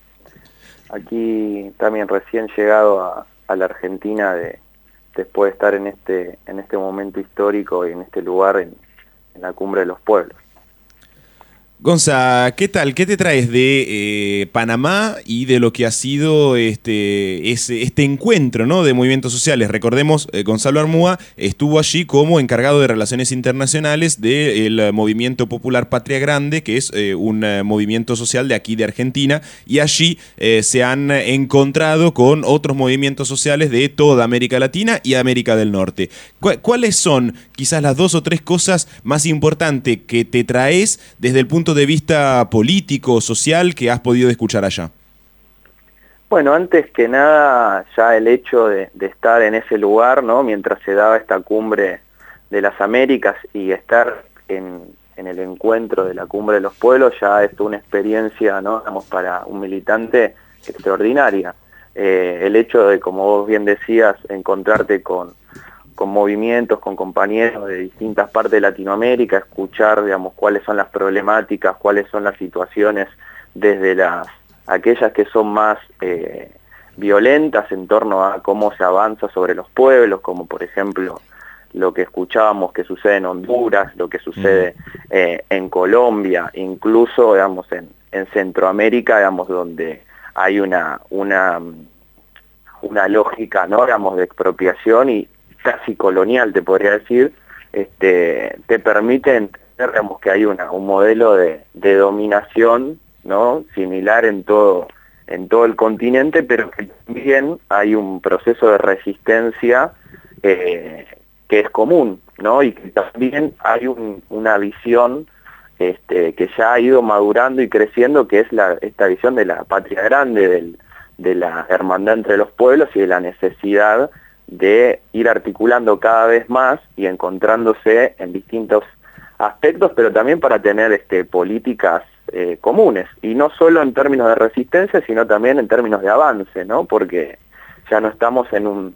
Aquí también recién llegado a la Argentina después de estar en este momento histórico y en este lugar en la Cumbre de los Pueblos. Gonza, ¿qué tal? ¿Qué te traes de Panamá y de lo que ha sido este encuentro, ¿no?, de movimientos sociales? Recordemos, Gonzalo Armúa estuvo allí como encargado de Relaciones Internacionales del Movimiento Popular Patria Grande, que es un movimiento social de aquí de Argentina, y allí se han encontrado con otros movimientos sociales de toda América Latina y América del Norte. ¿Cuáles son quizás las 2 o 3 cosas más importantes que te traes desde el punto de vista político, social, que has podido escuchar allá? Bueno, antes que nada, ya el hecho de estar en ese lugar, ¿no?, mientras se daba esta Cumbre de las Américas, y estar en el encuentro de la Cumbre de los Pueblos, ya es una experiencia, ¿no?, digamos, para un militante extraordinaria. El hecho de, como vos bien decías, encontrarte con movimientos, con compañeros de distintas partes de Latinoamérica, escuchar, digamos, cuáles son las problemáticas, cuáles son las situaciones, desde aquellas que son más violentas en torno a cómo se avanza sobre los pueblos, como por ejemplo lo que escuchábamos que sucede en Honduras, lo que sucede en Colombia, incluso, digamos, en Centroamérica, digamos, donde hay una lógica, ¿no?, digamos, de expropiación y casi colonial, te podría decir, te permite entender, digamos, que hay un modelo de dominación, ¿no?, similar en todo el continente, pero que también hay un proceso de resistencia que es común, ¿no?, y que también hay una visión que ya ha ido madurando y creciendo, que es esta visión de la patria grande, de la hermandad entre los pueblos y de la necesidad de ir articulando cada vez más y encontrándose en distintos aspectos, pero también para tener políticas comunes, y no solo en términos de resistencia, sino también en términos de avance, ¿no?, porque ya no estamos en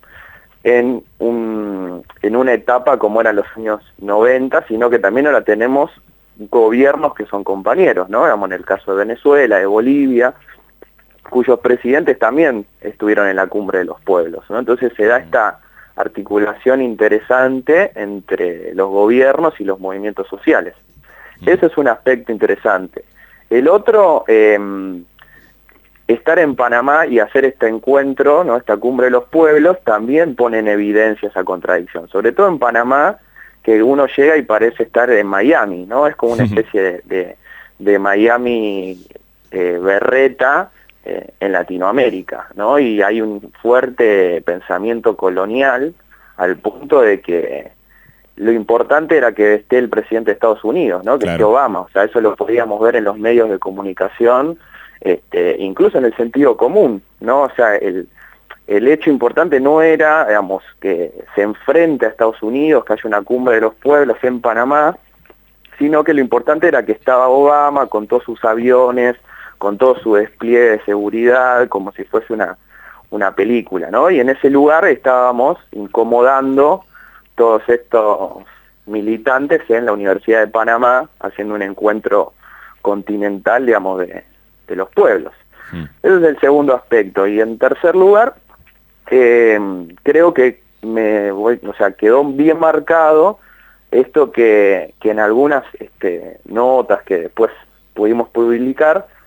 una etapa como eran los años 90, sino que también ahora tenemos gobiernos que son compañeros, ¿no?, digamos, en el caso de Venezuela, de Bolivia, cuyos presidentes también estuvieron en la Cumbre de los Pueblos, ¿no? Entonces se da esta articulación interesante entre los gobiernos y los movimientos sociales. Eso es un aspecto interesante. El otro, estar en Panamá y hacer este encuentro, ¿no?, esta Cumbre de los Pueblos, también pone en evidencia esa contradicción, sobre todo en Panamá, que uno llega y parece estar en Miami, ¿no? Es como una especie de Miami berreta, en Latinoamérica, ¿no? Y hay un fuerte pensamiento colonial, al punto de que lo importante era que esté el presidente de Estados Unidos, ¿no?, que esté Obama. O sea, eso lo podíamos ver en los medios de comunicación, incluso en el sentido común, ¿no? O sea, el hecho importante no era, digamos, que se enfrente a Estados Unidos, que haya una Cumbre de los Pueblos en Panamá, sino que lo importante era que estaba Obama con todos sus aviones, con todo su despliegue de seguridad, como si fuese una película, ¿no? Y en ese lugar estábamos incomodando todos estos militantes en la Universidad de Panamá, haciendo un encuentro continental, digamos, de los pueblos. Ese es el segundo aspecto. Y en tercer lugar, creo que quedó bien marcado esto que en algunas notas que después pudimos publicar,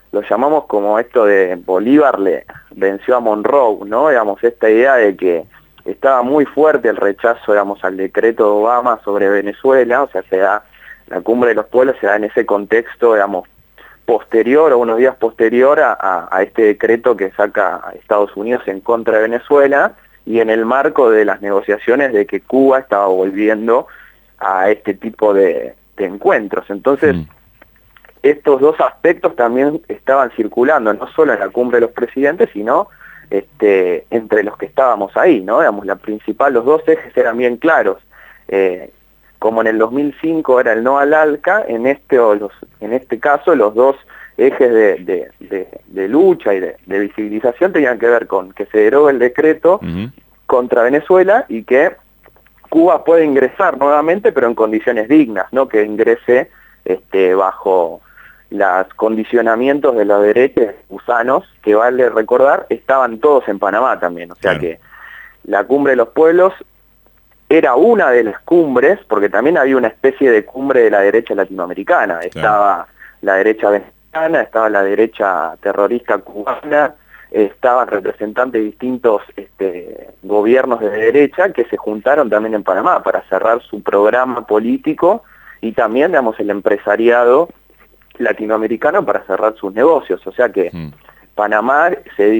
lo llamamos como esto de Bolívar le venció a Monroe, ¿no? Digamos, esta idea de que estaba muy fuerte el rechazo, digamos, al decreto de Obama sobre Venezuela, o sea, la cumbre de los pueblos se da en ese contexto, digamos, posterior o unos días posterior a este decreto que saca Estados Unidos en contra de Venezuela, y en el marco de las negociaciones de que Cuba estaba volviendo a este tipo de encuentros. Entonces, estos dos aspectos también estaban circulando, no solo en la cumbre de los presidentes, sino entre los que estábamos ahí, ¿no? Digamos, los dos ejes eran bien claros. Como en el 2005 era el no al ALCA, en este caso los dos ejes de lucha y de visibilización tenían que ver con que se derogue el decreto contra Venezuela y que Cuba puede ingresar nuevamente, pero en condiciones dignas, no que ingrese bajo los condicionamientos de los derechos gusanos, que vale recordar, estaban todos en Panamá también. O sea que la cumbre de los pueblos era una de las cumbres, porque también había una especie de cumbre de la derecha latinoamericana. Estaba la derecha venezolana, estaba la derecha terrorista cubana, estaban representantes de distintos gobiernos de derecha que se juntaron también en Panamá para cerrar su programa político, y también, digamos, el empresariado latinoamericano para cerrar sus negocios. O sea que Panamá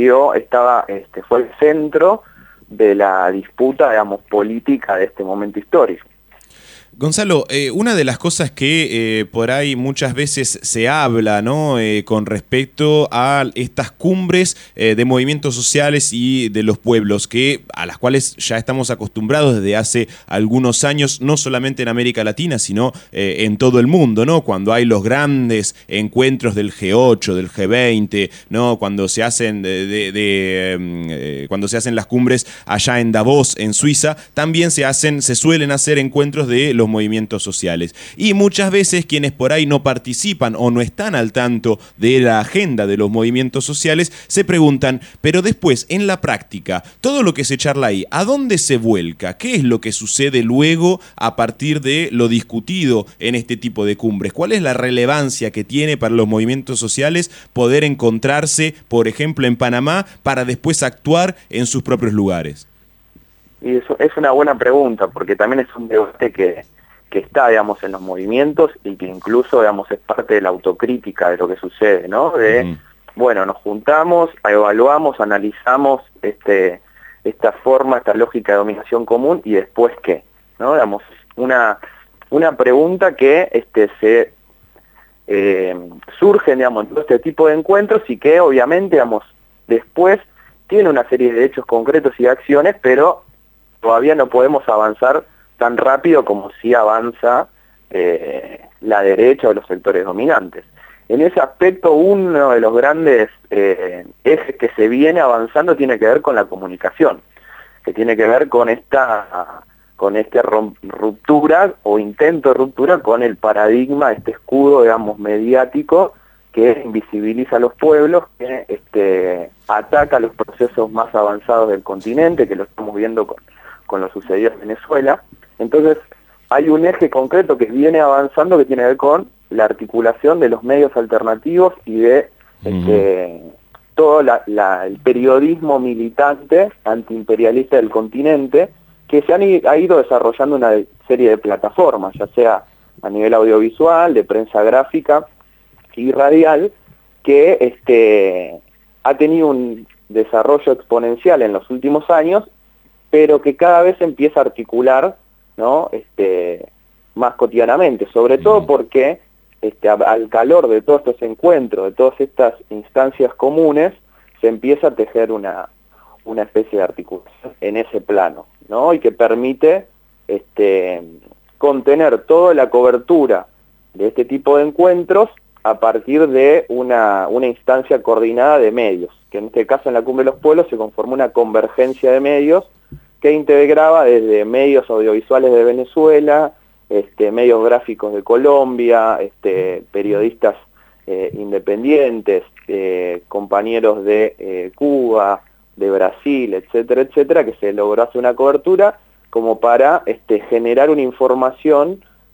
fue el centro de la disputa, digamos, política de este momento histórico. Gonzalo, una de las cosas que por ahí muchas veces se habla, ¿no? Con respecto a estas cumbres de movimientos sociales y de los pueblos, a las cuales ya estamos acostumbrados desde hace algunos años, no solamente en América Latina, sino en todo el mundo, ¿no? Cuando hay los grandes encuentros del G8, del G20, ¿no? Cuando se hacen cuando se hacen las cumbres allá en Davos, en Suiza, también se suelen hacer encuentros de los movimientos sociales. Y muchas veces quienes por ahí no participan o no están al tanto de la agenda de los movimientos sociales se preguntan, pero después, en la práctica, todo lo que se charla ahí, ¿a dónde se vuelca? ¿Qué es lo que sucede luego a partir de lo discutido en este tipo de cumbres? ¿Cuál es la relevancia que tiene para los movimientos sociales poder encontrarse, por ejemplo, en Panamá, para después actuar en sus propios lugares? Y eso es una buena pregunta, porque también es un debate que está, digamos, en los movimientos y que incluso, digamos, es parte de la autocrítica de lo que sucede, ¿no? Bueno, nos juntamos, evaluamos, analizamos esta forma, esta lógica de dominación común, y después ¿qué? ¿No? Digamos, una pregunta que surgen, digamos, en todo este tipo de encuentros, y que obviamente, digamos, después tiene una serie de hechos concretos y de acciones, pero todavía no podemos avanzar tan rápido como si avanza la derecha o los sectores dominantes. En ese aspecto, uno de los grandes ejes que se viene avanzando tiene que ver con la comunicación, que tiene que ver con esta ruptura o intento de ruptura con el paradigma, este escudo, digamos, mediático que invisibiliza a los pueblos, que ataca los procesos más avanzados del continente, que lo estamos viendo con lo sucedido en Venezuela. Entonces, hay un eje concreto que viene avanzando que tiene que ver con la articulación de los medios alternativos y de todo el periodismo militante antiimperialista del continente, que se ha ido desarrollando una serie de plataformas, ya sea a nivel audiovisual, de prensa gráfica y radial, que ha tenido un desarrollo exponencial en los últimos años, pero que cada vez empieza a articular, ¿no? Más cotidianamente, sobre todo porque al calor de todos estos encuentros, de todas estas instancias comunes, se empieza a tejer una especie de articulación en ese plano, ¿no? Y que permite contener toda la cobertura de este tipo de encuentros a partir de una instancia coordinada de medios, que en este caso en la Cumbre de los Pueblos se conformó una convergencia de medios que integraba desde medios audiovisuales de Venezuela, medios gráficos de Colombia, periodistas independientes, compañeros de Cuba, de Brasil, etcétera, etcétera, que se logró hacer una cobertura como para generar una información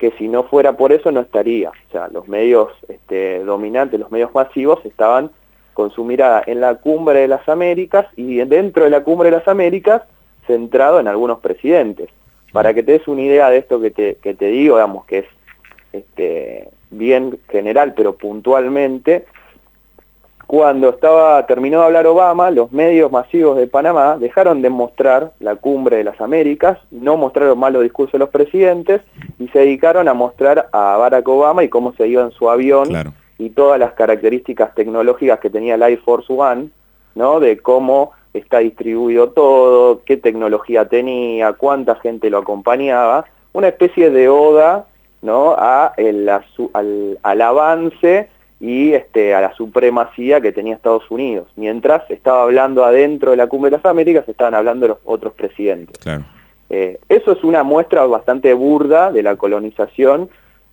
que si no fuera por eso no estaría. O sea, los medios dominantes, los medios masivos estaban con su mirada en la cumbre de las Américas y dentro de la cumbre de las Américas centrado en algunos presidentes. Para que te des una idea de esto que te digo, digamos, que es bien general, pero puntualmente, cuando terminó de hablar Obama, los medios masivos de Panamá dejaron de mostrar la cumbre de las Américas, no mostraron más los discursos de los presidentes y se dedicaron a mostrar a Barack Obama y cómo se iba en su avión, claro, y todas las características tecnológicas que tenía el Air Force One, ¿no? De cómo está distribuido todo, qué tecnología tenía, cuánta gente lo acompañaba, una especie de oda, ¿no? al avance y a la supremacía que tenía Estados Unidos. Mientras estaba hablando adentro de la Cumbre de las Américas, estaban hablando los otros presidentes. Claro. Eso es una muestra bastante burda de la colonización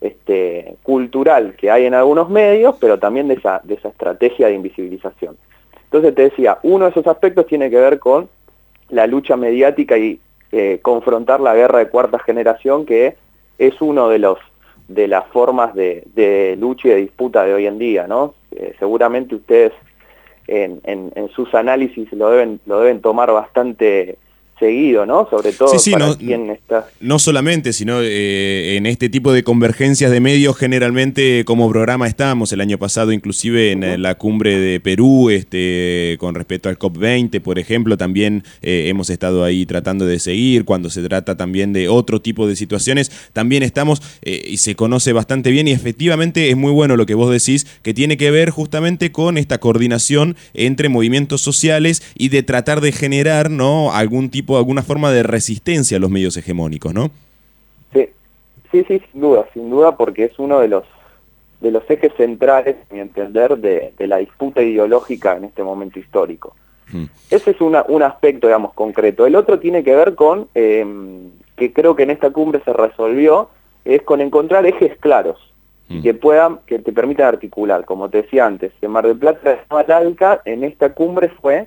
cultural que hay en algunos medios, pero también de esa estrategia de invisibilización. Entonces te decía, uno de esos aspectos tiene que ver con la lucha mediática y confrontar la guerra de cuarta generación, que es uno de las formas de lucha y de disputa de hoy en día, ¿no? Seguramente ustedes en sus análisis lo deben tomar bastante seguido, ¿no? Sobre todo para quien está... No solamente, sino en este tipo de convergencias de medios, generalmente como programa estamos, el año pasado inclusive en la cumbre de Perú, con respecto al COP20, por ejemplo, también hemos estado ahí tratando de seguir, cuando se trata también de otro tipo de situaciones, también estamos y se conoce bastante bien, y efectivamente es muy bueno lo que vos decís, que tiene que ver justamente con esta coordinación entre movimientos sociales y de tratar de generar, ¿no?, alguna forma de resistencia a los medios hegemónicos, ¿no? Sí, sin duda, porque es uno de los ejes centrales, a mi entender, de la disputa ideológica en este momento histórico. Ese es un aspecto, digamos, concreto. El otro tiene que ver con, que creo que en esta cumbre se resolvió, es con encontrar ejes claros, que te permitan articular. Como te decía antes, en Mar del Plata, en esta cumbre fue...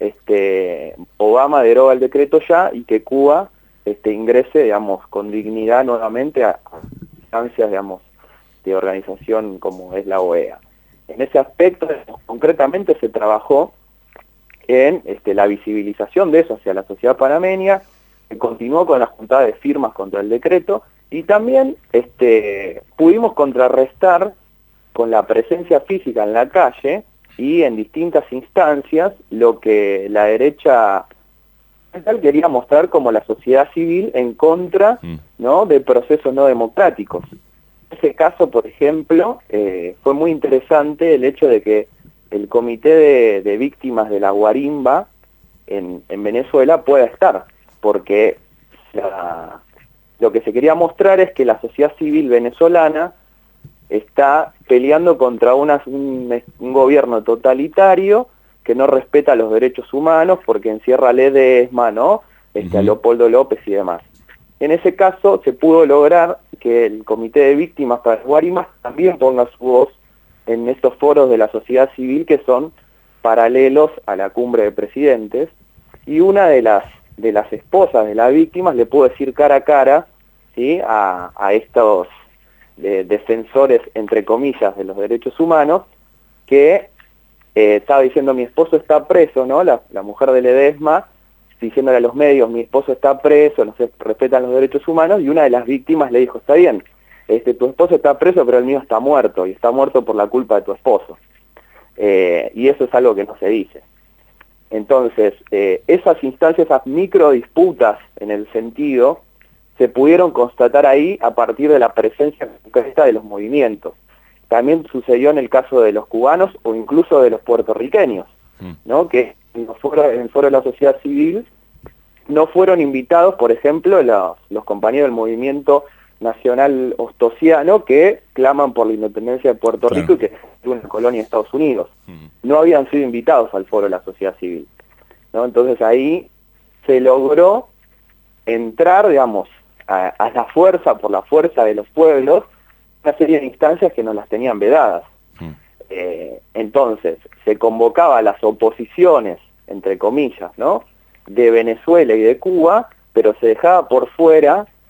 Obama deroga el decreto ya y que Cuba ingrese, digamos, con dignidad nuevamente a instancias, digamos, de organización como es la OEA. En ese aspecto, concretamente se trabajó en la visibilización de eso hacia la sociedad panameña, se continuó con la juntada de firmas contra el decreto y también pudimos contrarrestar con la presencia física en la calle y en distintas instancias lo que la derecha quería mostrar como la sociedad civil en contra, ¿no?, de procesos no democráticos. En ese caso, por ejemplo, fue muy interesante el hecho de que el comité de víctimas de la guarimba en Venezuela pueda estar, porque lo que se quería mostrar es que la sociedad civil venezolana está peleando contra un gobierno totalitario que no respeta los derechos humanos porque encierra a Ledesma, ¿no? A Leopoldo López y demás. En ese caso se pudo lograr que el Comité de Víctimas para las Guarimas también ponga su voz en estos foros de la sociedad civil que son paralelos a la cumbre de presidentes, y una de las esposas de las víctimas le pudo decir cara a cara, ¿sí?, a estos defensores, entre comillas, de los derechos humanos, que estaba diciendo mi esposo está preso, ¿no? La mujer de Ledesma, diciéndole a los medios mi esposo está preso, no se respetan los derechos humanos, y una de las víctimas le dijo, está bien, tu esposo está preso, pero el mío está muerto, y está muerto por la culpa de tu esposo. Y eso es algo que no se dice. Entonces, esas instancias, esas microdisputas en el sentido, se pudieron constatar ahí a partir de la presencia concreta de los movimientos. También sucedió en el caso de los cubanos o incluso de los puertorriqueños, ¿no?, que en el foro de la sociedad civil no fueron invitados, por ejemplo, los compañeros del movimiento nacional ostosiano que claman por la independencia de Puerto Rico y que es una colonia de Estados Unidos. No habían sido invitados al foro de la sociedad civil, ¿no? Entonces ahí se logró entrar, digamos, a la fuerza, por la fuerza de los pueblos, una serie de instancias que nos las tenían vedadas. Entonces, se convocaba a las oposiciones, entre comillas, ¿no?, de Venezuela y de Cuba, pero se dejaba por fuera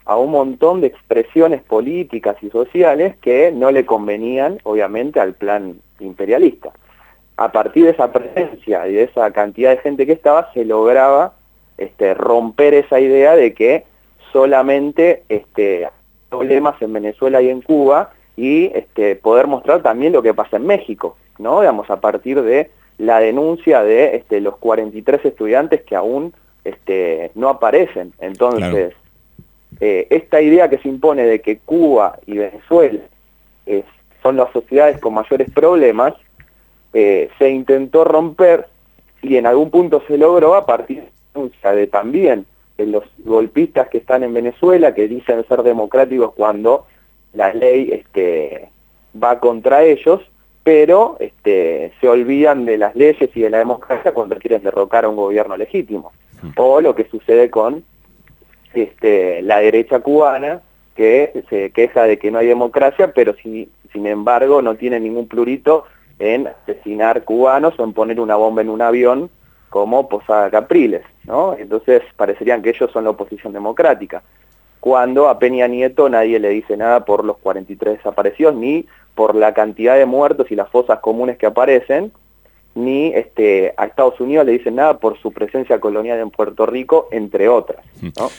a un montón de expresiones políticas y sociales que no le convenían, obviamente, al plan imperialista. A partir de esa presencia y de esa cantidad de gente que estaba, se lograba romper esa idea de que solamente problemas en Venezuela y en Cuba, y poder mostrar también lo que pasa en México, ¿no? Digamos, a partir de la denuncia de los 43 estudiantes que aún no aparecen. Entonces, esta idea que se impone de que Cuba y Venezuela son las sociedades con mayores problemas, se intentó romper, y en algún punto se logró a partir de la denuncia de también de los golpistas que están en Venezuela, que dicen ser democráticos cuando la ley va contra ellos, pero se olvidan de las leyes y de la democracia cuando quieren derrocar a un gobierno legítimo. O lo que sucede con la derecha cubana, que se queja de que no hay democracia, pero sin embargo no tiene ningún plurito en asesinar cubanos o en poner una bomba en un avión como Posada Capriles, ¿no? Entonces parecerían que ellos son la oposición democrática, cuando a Peña Nieto nadie le dice nada por los 43 desaparecidos, ni por la cantidad de muertos y las fosas comunes que aparecen, ni a Estados Unidos le dicen nada por su presencia colonial en Puerto Rico, entre otras, ¿no?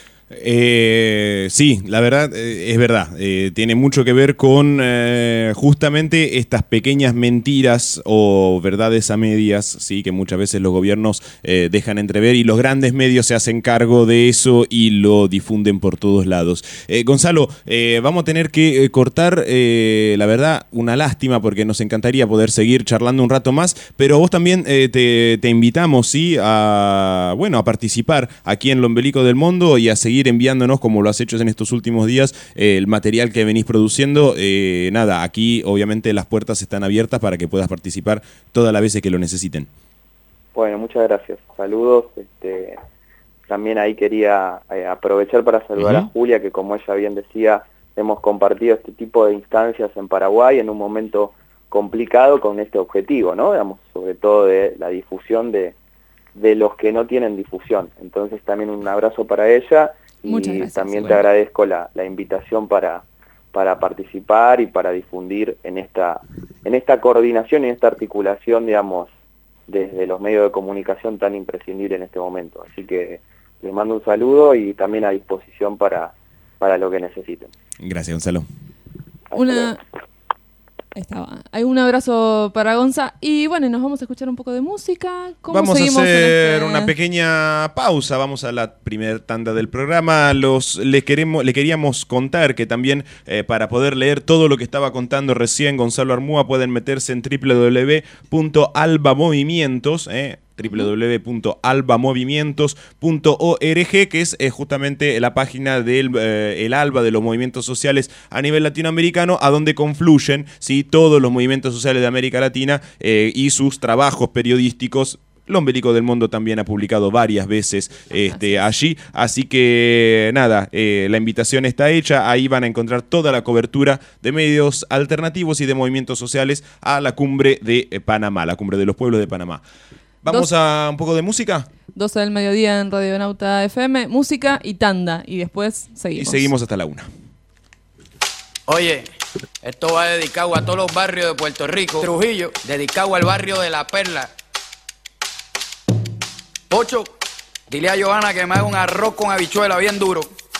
Sí, la verdad, es verdad. Tiene mucho que ver con justamente estas pequeñas mentiras o verdades a medias, sí, que muchas veces los gobiernos dejan entrever, y los grandes medios se hacen cargo de eso y lo difunden por todos lados. Gonzalo, vamos a tener que cortar, la verdad, una lástima, porque nos encantaría poder seguir charlando un rato más, pero vos también te invitamos, sí, a participar aquí en Lo Ombelico del Mundo y a seguir enviándonos, como lo has hecho en estos últimos días, el material que venís produciendo. Nada, aquí obviamente las puertas están abiertas para que puedas participar todas las veces que lo necesiten. Bueno, muchas gracias. Saludos. También ahí quería aprovechar para saludar a Julia, que como ella bien decía, hemos compartido este tipo de instancias en Paraguay en un momento complicado con este objetivo, ¿no? Digamos, sobre todo de la difusión de los que no tienen difusión. Entonces también un abrazo para ella. Muchas y gracias, también te agradezco la invitación para participar y para difundir en esta coordinación y en esta articulación, digamos, desde los medios de comunicación tan imprescindible en este momento. Así que les mando un saludo y también a disposición para lo que necesiten. Gracias, Gonzalo. Hay un abrazo para Gonza. Y bueno, nos vamos a escuchar un poco de música. Vamos a hacer una pequeña pausa. Vamos a la primera tanda del programa. Le queríamos contar que también para poder leer todo lo que estaba contando recién Gonzalo Armúa, pueden meterse en www.albamovimientos, www.albamovimientos.org, que es justamente la página del el ALBA, de los movimientos sociales a nivel latinoamericano, a donde confluyen, ¿sí?, todos los movimientos sociales de América Latina y sus trabajos periodísticos. Lo Ombelico del Mundo también ha publicado varias veces allí, así que nada, la invitación está hecha. Ahí van a encontrar toda la cobertura de medios alternativos y de movimientos sociales a la cumbre de Panamá, la cumbre de los pueblos de Panamá. ¿Vamos a un poco de música? 12 del mediodía en Radionauta FM, música y tanda, y después seguimos. Y seguimos hasta la 1. Oye, esto va dedicado a todos los barrios de Puerto Rico. Trujillo, dedicado al barrio de La Perla. Pocho, dile a Johanna que me haga un arroz con habichuela bien duro.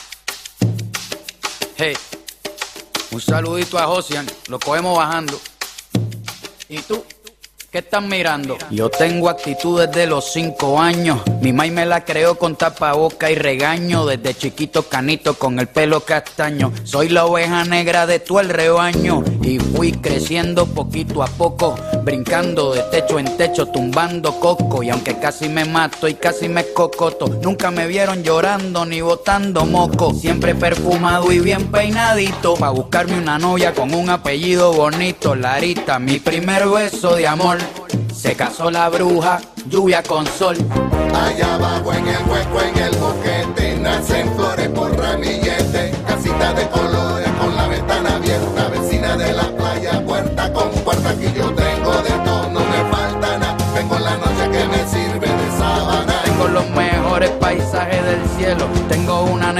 Hey, un saludito a Josian, lo cogemos bajando. ¿Y tú? ¿Qué están mirando? Yo tengo actitud desde los 5 años. Mi maíz me la creó con tapaboca y regaño. Desde chiquito canito con el pelo castaño. Soy la oveja negra de todo el rebaño. Y fui creciendo poquito a poco, brincando de techo en techo, tumbando coco. Y aunque casi me mato y casi me cocoto, nunca me vieron llorando ni botando moco. Siempre perfumado y bien peinadito, pa' buscarme una novia con un apellido bonito. Larita, mi primer beso de amor. Se casó la bruja, lluvia con sol. Allá abajo en el hueco, en el boquete, nacen flores por ramillete. Casita de colores con la ventana abierta, vecina de la playa, puerta con puerta. Aquí yo tengo de todo, no me falta nada. Tengo la noche que me sirve de sábana. Tengo los mejores paisajes del cielo. Tengo una neverita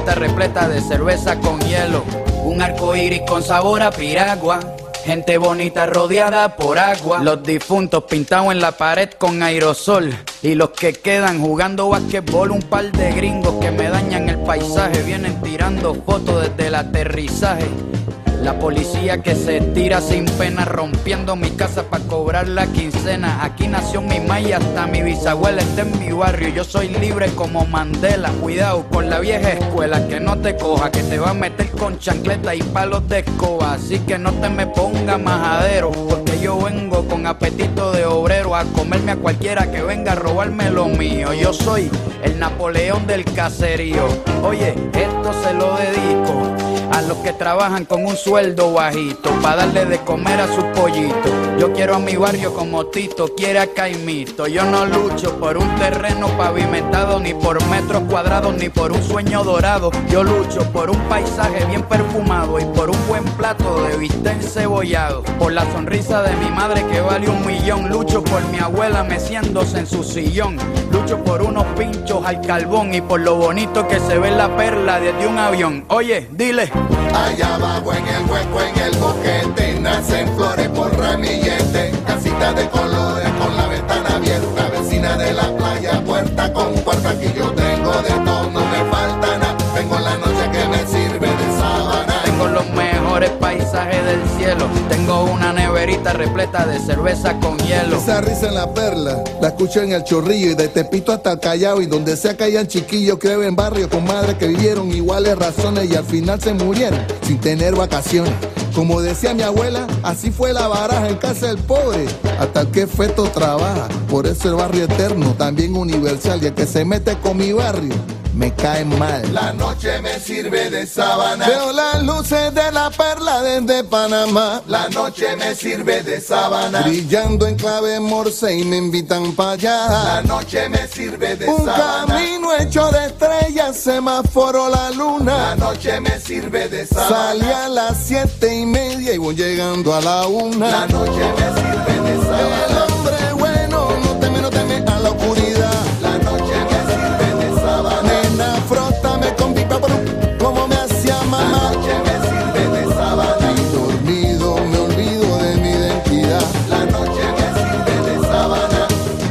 neverita repleta de cerveza con hielo. Un arco iris con sabor a piragua. Gente bonita rodeada por agua. Los difuntos pintados en la pared con aerosol. Y los que quedan jugando basquetbol. Un par de gringos que me dañan el paisaje. Vienen tirando fotos desde el aterrizaje. La policía que se tira sin pena, rompiendo mi casa para cobrar la quincena. Aquí nació mi maya, hasta mi bisabuela está en mi barrio. Yo soy libre como Mandela. Cuidado con la vieja escuela, que no te coja, que te va a meter con chancleta y palos de escoba. Así que no te me ponga majadero, porque yo vengo con apetito de obrero a comerme a cualquiera que venga a robarme lo mío. Yo soy el Napoleón del caserío. Oye, esto se lo dedico a los que trabajan con un sueldo bajito, para darle de comer a sus pollitos. Yo quiero a mi barrio como Tito quiere a Caimito. Yo no lucho por un terreno pavimentado, ni por metros cuadrados, ni por un sueño dorado. Yo lucho por un paisaje bien perfumado y por un buen plato de bistec encebollado. Por la sonrisa de mi madre que vale 1 millón. Lucho por mi abuela meciéndose en su sillón. Lucho por unos pinchos al carbón y por lo bonito que se ve la perla desde un avión. Oye, dile. Allá abajo en el hueco, en el boquete, nacen flores por ramillete, casita de colores con la ventana abierta, vecina de la playa, puerta con puerta, aquí yo tengo de todo, no me falta nada, tengo la noche que me sirve de sábana. Tengo los mejores paisajes del cielo, tengo una neverita repleta de cerveza con hielo. Esa risa en la perla, la escucho en el Chorrillo y de Tepito hasta el Callao, y donde sea que hayan chiquillos, creo en barrios con madres que vivieron iguales razones y al final se murieron sin tener vacaciones. Como decía mi abuela, así fue la baraja en casa del pobre, hasta el que feto trabaja. Por eso el barrio eterno, también universal, y el que se mete con mi barrio me cae mal. La noche me sirve de sábana. Veo las luces de la perla desde Panamá. La noche me sirve de sábana. Brillando en clave morse y me invitan para allá. La noche me sirve de un sábana. Camino hecho de estrellas, semáforo la luna. La noche me sirve de sábana. Salí a las 7:30 y voy llegando a la 1. La noche me sirve de sábana. El hombre bueno no teme a la oscuridad. La noche me sirve de sábana. Nena, frótame con pipa como me hacía mamá. La noche me sirve de sábana. Y dormido me olvido de mi identidad. La noche me sirve de sábana.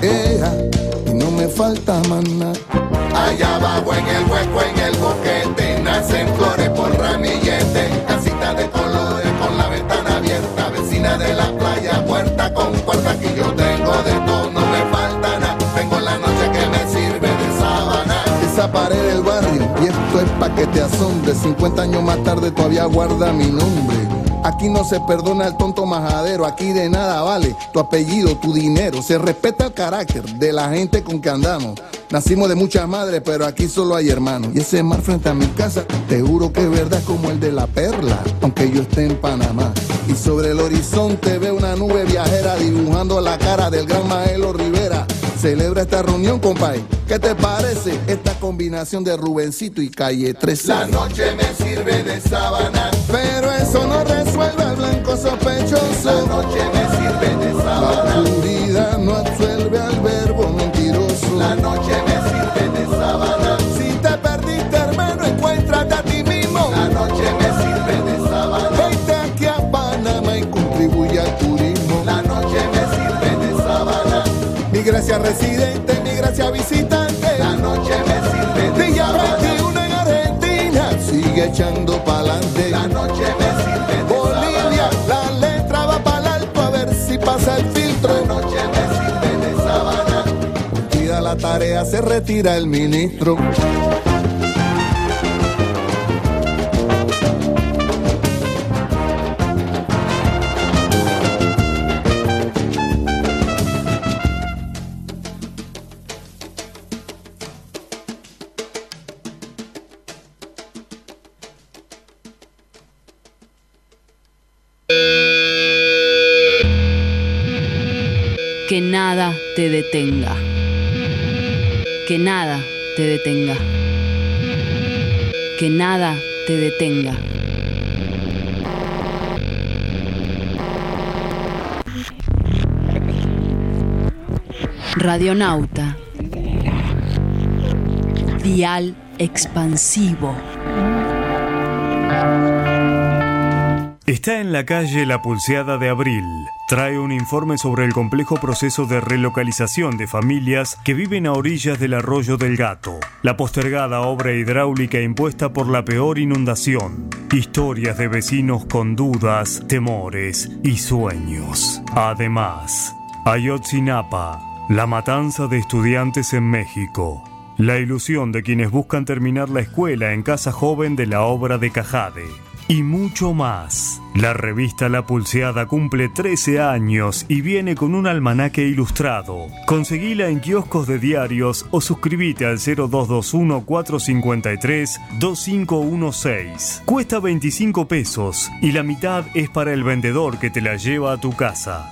Y no me falta más nada. Allá abajo en el hueco, en el boquete, nacen flores por ramillete, casita de colores con la ventana abierta, vecina de la playa, puerta con puerta, aquí yo tengo de todo, no me falta nada, tengo la noche que me sirve de sábana. Esa pared del barrio, y esto es pa' que te asombre, 50 años más tarde todavía guarda mi nombre. Aquí no se perdona el tonto majadero, aquí de nada vale tu apellido, tu dinero. Se respeta el carácter de la gente con que andamos. Nacimos de muchas madres, pero aquí solo hay hermanos. Y ese mar frente a mi casa, te juro que es verdad como el de la perla, aunque yo esté en Panamá. Y sobre el horizonte veo una nube viajera dibujando la cara del gran Maelo Rivera. Celebra esta reunión, compadre. ¿Qué te parece esta combinación de Rubencito y Calle 13? La noche me sirve de sábana. Pero eso no resuelve al blanco sospechoso. La noche me sirve de sábana. La oscuridad no absuelve al verbo mentiroso. La noche me sirve de sábana. Si te perdiste, hermano, encuéntrate a ti mismo. La noche me sirve de sábana. Vente aquí a Panamá y contribuye al turismo. La noche me sirve de sábana. Mi gracia residente, mi gracia visitante. La noche me sirve de Villa sábana. 21 en Argentina, sigue echando pa'lante. La noche me sirve de Bolivia, sábana. la letra va para el alto a ver si pasa el filtro. La noche me sirve de sábana. Tira la tarea, se retira el ministro. Que nada te detenga. Que nada te detenga. Que nada te detenga. Radionauta. Dial expansivo. Está en la calle La Pulseada de Abril. Trae un informe sobre el complejo proceso de relocalización de familias que viven a orillas del Arroyo del Gato. La postergada obra hidráulica impuesta por la peor inundación. Historias de vecinos con dudas, temores y sueños. Además, Ayotzinapa, la matanza de estudiantes en México. La ilusión de quienes buscan terminar la escuela en Casa Joven de la obra de Cajade. Y mucho más. La revista La Pulseada cumple 13 años y viene con un almanaque ilustrado. Conseguila en kioscos de diarios o suscríbete al 0221-453-2516. Cuesta 25 pesos y la mitad es para el vendedor que te la lleva a tu casa.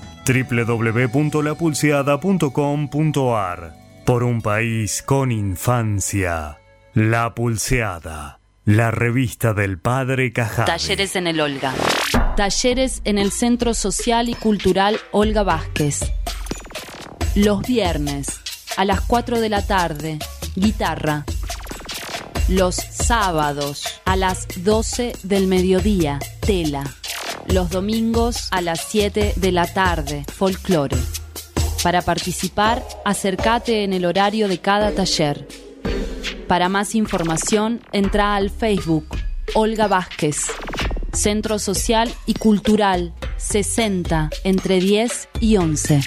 www.lapulseada.com.ar. Por un país con infancia. La Pulseada. La revista del padre Cajade. Talleres en el Olga. Talleres en el Centro Social y Cultural Olga Vázquez. Los viernes a las 4 de la tarde, guitarra. Los sábados a las 12 del mediodía, tela. Los domingos a las 7 de la tarde, folclore. Para participar, acércate en el horario de cada taller. Para más información, entra al Facebook Olga Vázquez, Centro Social y Cultural 60, entre 10 y 11.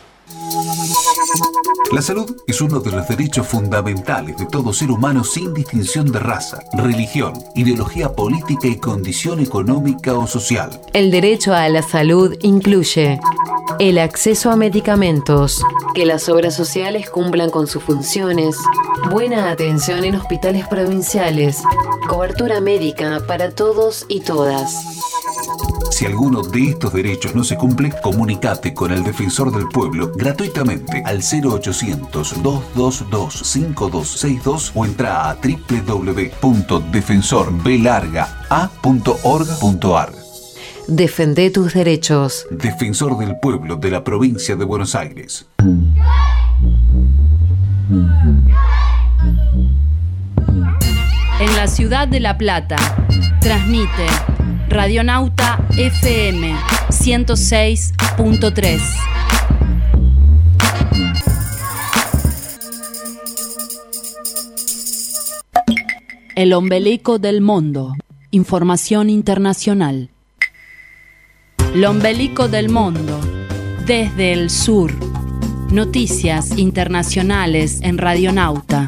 La salud es uno de los derechos fundamentales de todo ser humano sin distinción de raza, religión, ideología política y condición económica o social. El derecho a la salud incluye el acceso a medicamentos, que las obras sociales cumplan con sus funciones, buena atención en hospitales provinciales, cobertura médica para todos y todas. Si alguno de estos derechos no se cumple, comunícate con el Defensor del Pueblo gratuitamente al 0800-222-5262 o entra a www.defensorbelargaa.org.ar. Defendé tus derechos. Defensor del Pueblo de la Provincia de Buenos Aires. En la ciudad de La Plata, transmite Radionauta FM 106.3. El ombelico del mundo. Información internacional. L'ombelico del mundo. Desde el sur. Noticias internacionales en Radionauta.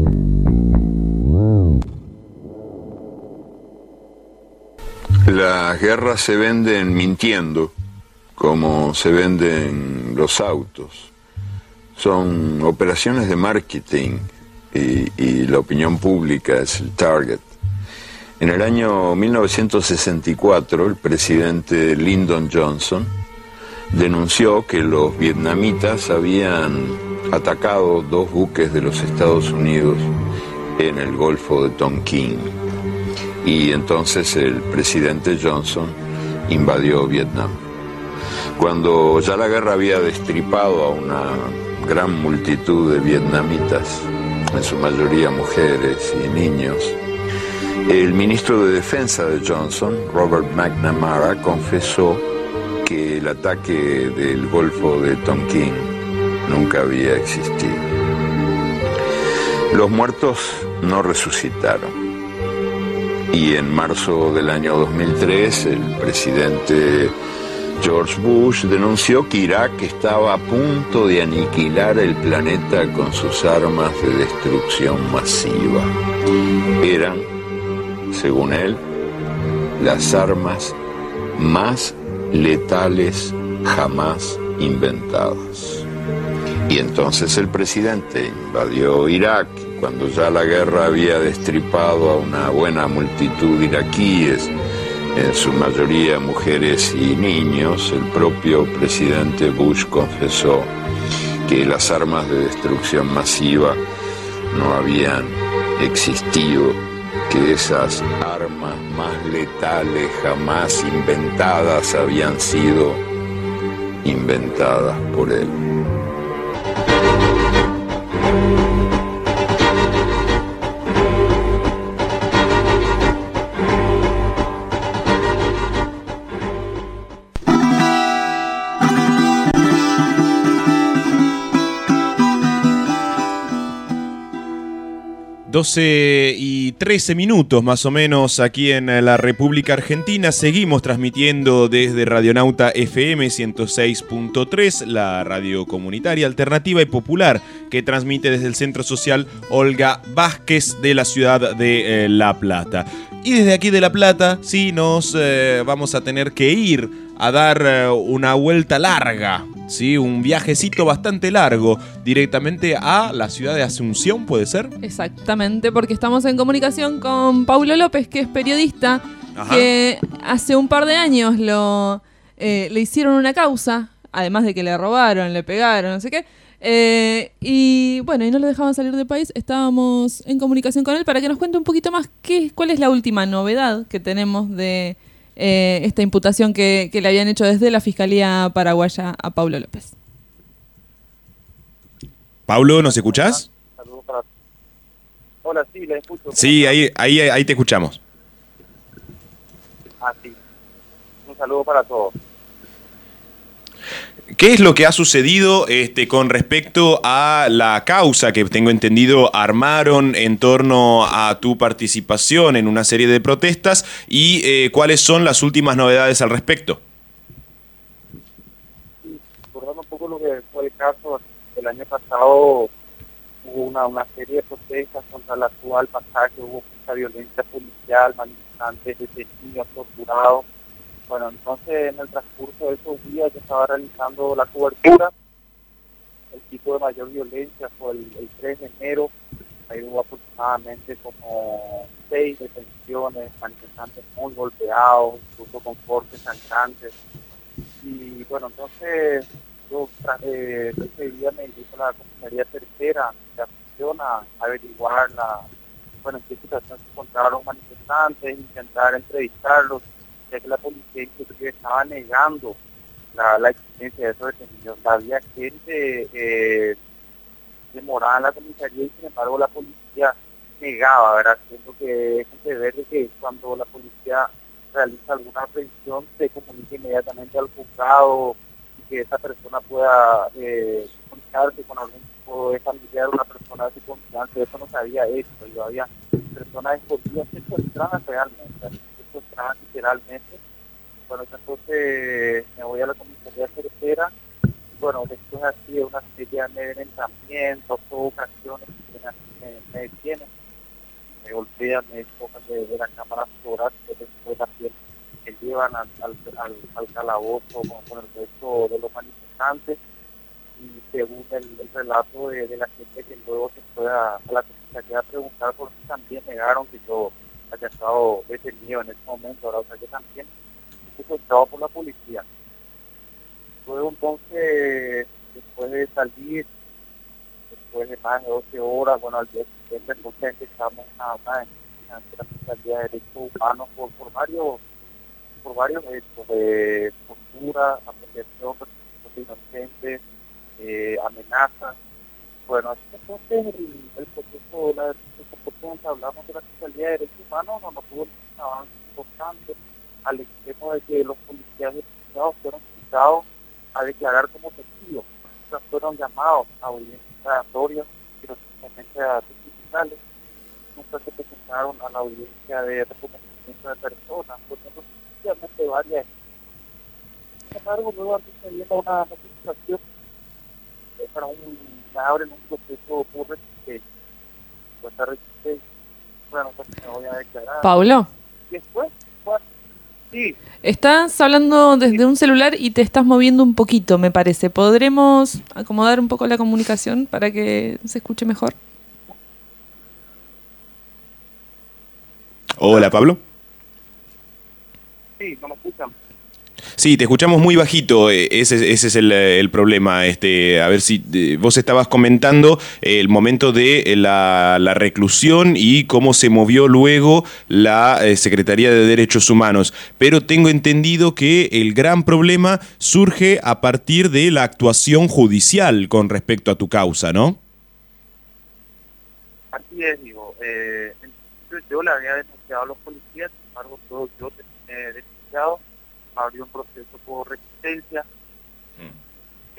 Las guerras se venden mintiendo, como se venden los autos. Son operaciones de marketing y la opinión pública es el target. En el año 1964, el presidente Lyndon Johnson denunció que los vietnamitas habían atacado 2 buques de los Estados Unidos en el Golfo de Tonkin. Y entonces el presidente Johnson invadió Vietnam. Cuando ya la guerra había destripado a una gran multitud de vietnamitas, en su mayoría mujeres y niños, el ministro de Defensa de Johnson, Robert McNamara, confesó que el ataque del Golfo de Tonkin nunca había existido. Los muertos no resucitaron. Y en marzo del año 2003, el presidente George Bush denunció que Irak estaba a punto de aniquilar el planeta con sus armas de destrucción masiva. Eran, según él, las armas más letales jamás inventadas. Y entonces el presidente invadió Irak. Cuando ya la guerra había destripado a una buena multitud de iraquíes, en su mayoría mujeres y niños, el propio presidente Bush confesó que las armas de destrucción masiva no habían existido, que esas armas más letales jamás inventadas habían sido inventadas por él. 12:13 más o menos aquí en la República Argentina. Seguimos transmitiendo desde Radionauta FM 106.3, la radio comunitaria, alternativa y popular que transmite desde el Centro Social Olga Vázquez de la ciudad de La Plata. Y desde aquí de La Plata, sí, nos vamos a tener que ir a dar una vuelta larga, ¿sí? Un viajecito bastante largo directamente a la ciudad de Asunción, ¿puede ser? Exactamente, porque estamos en comunicación con Paulo López, que es periodista. Ajá. Que hace un par de años le hicieron una causa, además de que le robaron, le pegaron, no sé qué. Y bueno, y no lo dejaban salir del país. Estábamos en comunicación con él para que nos cuente un poquito más cuál es la última novedad que tenemos de esta imputación que le habían hecho desde la Fiscalía Paraguaya a Paulo López. Paulo, ¿nos escuchás? Hola, sí, le escucho. Sí, ahí te escuchamos. Sí. Un saludo para todos. ¿Qué es lo que ha sucedido con respecto a la causa que tengo entendido armaron en torno a tu participación en una serie de protestas y cuáles son las últimas novedades al respecto? Sí, recordando un poco lo que fue el caso, el año pasado hubo una serie de protestas contra el actual pasaje, hubo mucha violencia policial, manifestantes detenidos, torturados. Bueno, entonces en el transcurso de esos días yo estaba realizando la cobertura. El tipo de mayor violencia fue el 3 de enero. Ahí hubo aproximadamente como 6 detenciones, manifestantes muy golpeados, incluso con cortes sangrantes. Y bueno, entonces yo ese día me dirijo a la comisaría tercera de Asunción a averiguar en qué situación se encontraban los manifestantes, intentar entrevistarlos, ya que la policía inclusive estaba negando la existencia de esos detenidos. Había gente demorada en la comisaría y sin embargo la policía negaba, ¿verdad? Siento que es un deber de que cuando la policía realiza alguna aprehensión se comunique inmediatamente al juzgado y que esa persona pueda comunicarse con algún tipo de familiar o una persona de su confianza. Eso no se había hecho, y había personas escondidas secuestradas realmente, secuestradas literalmente. Bueno, entonces me voy a la comisaría tercera. Bueno, después así de una serie de amedrentamientos, ocasiones me detienen, me golpean, me despojan de la cámara fotográfica, después también me llevan al calabozo con el resto de los manifestantes. Y según el relato de la gente que luego se fue a la comisaría a preguntar, por qué también negaron que yo haya estado detenido en ese momento, ¿verdad? O sea que también fui secuestrado por la policía. Luego entonces, después de salir, después de más de 12 horas, bueno, al día siguiente entonces empezamos a la Fiscalía de Derechos Humanos por varios hechos de tortura, apreciación de inocentes, amenazas. Bueno, entonces el proceso de la que hablamos de la Fiscalía de Derechos Humanos no tuvo un avance importante, al extremo de que los policías deputados fueron citados a declarar como testigos. O sea, fueron llamados a audiencias oratorias y recientemente a fiscales. Nunca se presentaron a la audiencia de reconocimiento de personas, por ejemplo, especialmente varias. Sin embargo, luego se viene una notificación para me abren un proceso por resistencia. Pues esa resistencia, bueno, entonces me voy a declarar. Paulo. Y después, bueno, sí. Estás hablando desde un celular y te estás moviendo un poquito, me parece. ¿Podremos acomodar un poco la comunicación para que se escuche mejor? Hola, Pablo. Sí, no me escuchan. Sí, te escuchamos muy bajito, ese es el problema. A ver si vos estabas comentando el momento de la reclusión y cómo se movió luego la Secretaría de Derechos Humanos. Pero tengo entendido que el gran problema surge a partir de la actuación judicial con respecto a tu causa, ¿no? Así es, digo. Yo le había denunciado a los policías, sin embargo, yo he denunciado. Abrió un proceso por resistencia.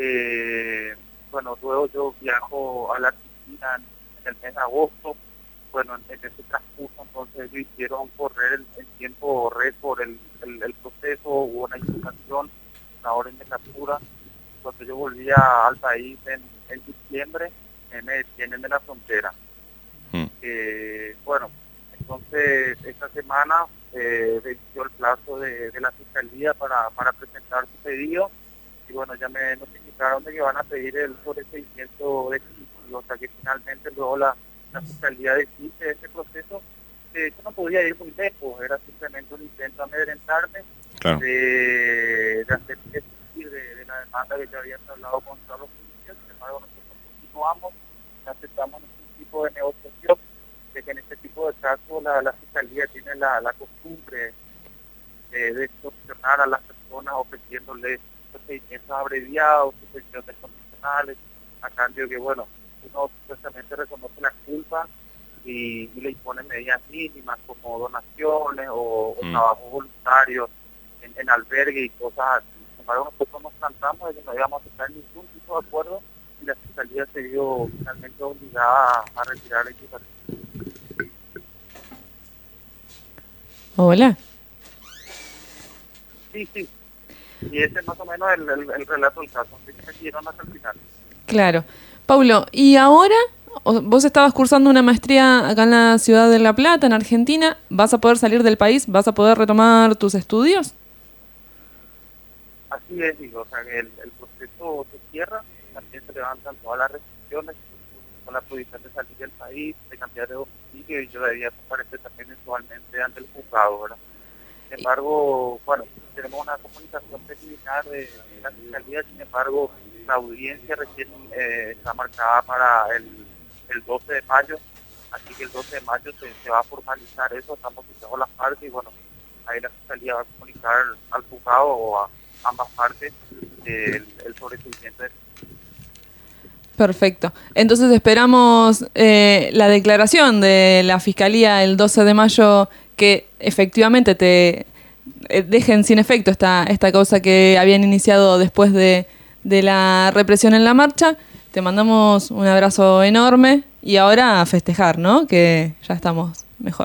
Bueno, luego yo viajo a la Argentina en el mes de agosto. bueno, en ese transcurso entonces ellos hicieron correr el tiempo récord, el proceso, hubo una impugnación, una orden de captura. Cuando yo volvía al país en diciembre, me detienen en la frontera. Bueno, entonces esta semana venció el plazo de la Fiscalía para presentar su pedido, y bueno, ya me notificaron de que van a pedir el sobreseimiento definitivo, o sea que finalmente luego la Fiscalía decide ese proceso. Yo no podía ir muy lejos, era simplemente un intento de amedrentarme, claro, de hacer desistir de la demanda que yo había hablado contra los juicios. Sin embargo, nosotros continuamos, aceptamos ningún tipo de negociación, de que en este tipo de casos la Fiscalía tiene la costumbre de extorsionar a las personas ofreciéndoles procedimientos abreviados, suspensiones condicionales, a cambio que, bueno, uno supuestamente reconoce la culpa y le imponen medidas mínimas como donaciones o trabajo voluntario en albergue y cosas así. Sin embargo, nosotros nos plantamos de que no íbamos a aceptar ningún tipo de acuerdo y la Fiscalía se vio finalmente obligada a retirar la imputación. Hola. Sí. Y ese es más o menos el relato del caso. Así que siguieron hasta el final. Claro. Paulo, ¿y ahora? Vos estabas cursando una maestría acá en la ciudad de La Plata, en Argentina. ¿Vas a poder salir del país? ¿Vas a poder retomar tus estudios? Así es, digo. O sea, que el proceso se cierra, también se levantan todas las restricciones con la prohibición de salir del país, de cambiar de domicilio, y yo debía comparecer también mensualmente ante el juzgado, ¿verdad? Sin embargo, bueno, tenemos una comunicación preliminar de la Fiscalía. Sin embargo, la audiencia recién está marcada para el 12 de mayo, así que el 12 de mayo se va a formalizar eso, estamos citados las partes, y bueno, ahí la Fiscalía va a comunicar al juzgado o a ambas partes el sobreseimiento. Perfecto. Entonces esperamos la declaración de la Fiscalía el 12 de mayo, que efectivamente te dejen sin efecto esta causa que habían iniciado después de la represión en la marcha. Te mandamos un abrazo enorme y ahora a festejar, ¿no? Que ya estamos mejor.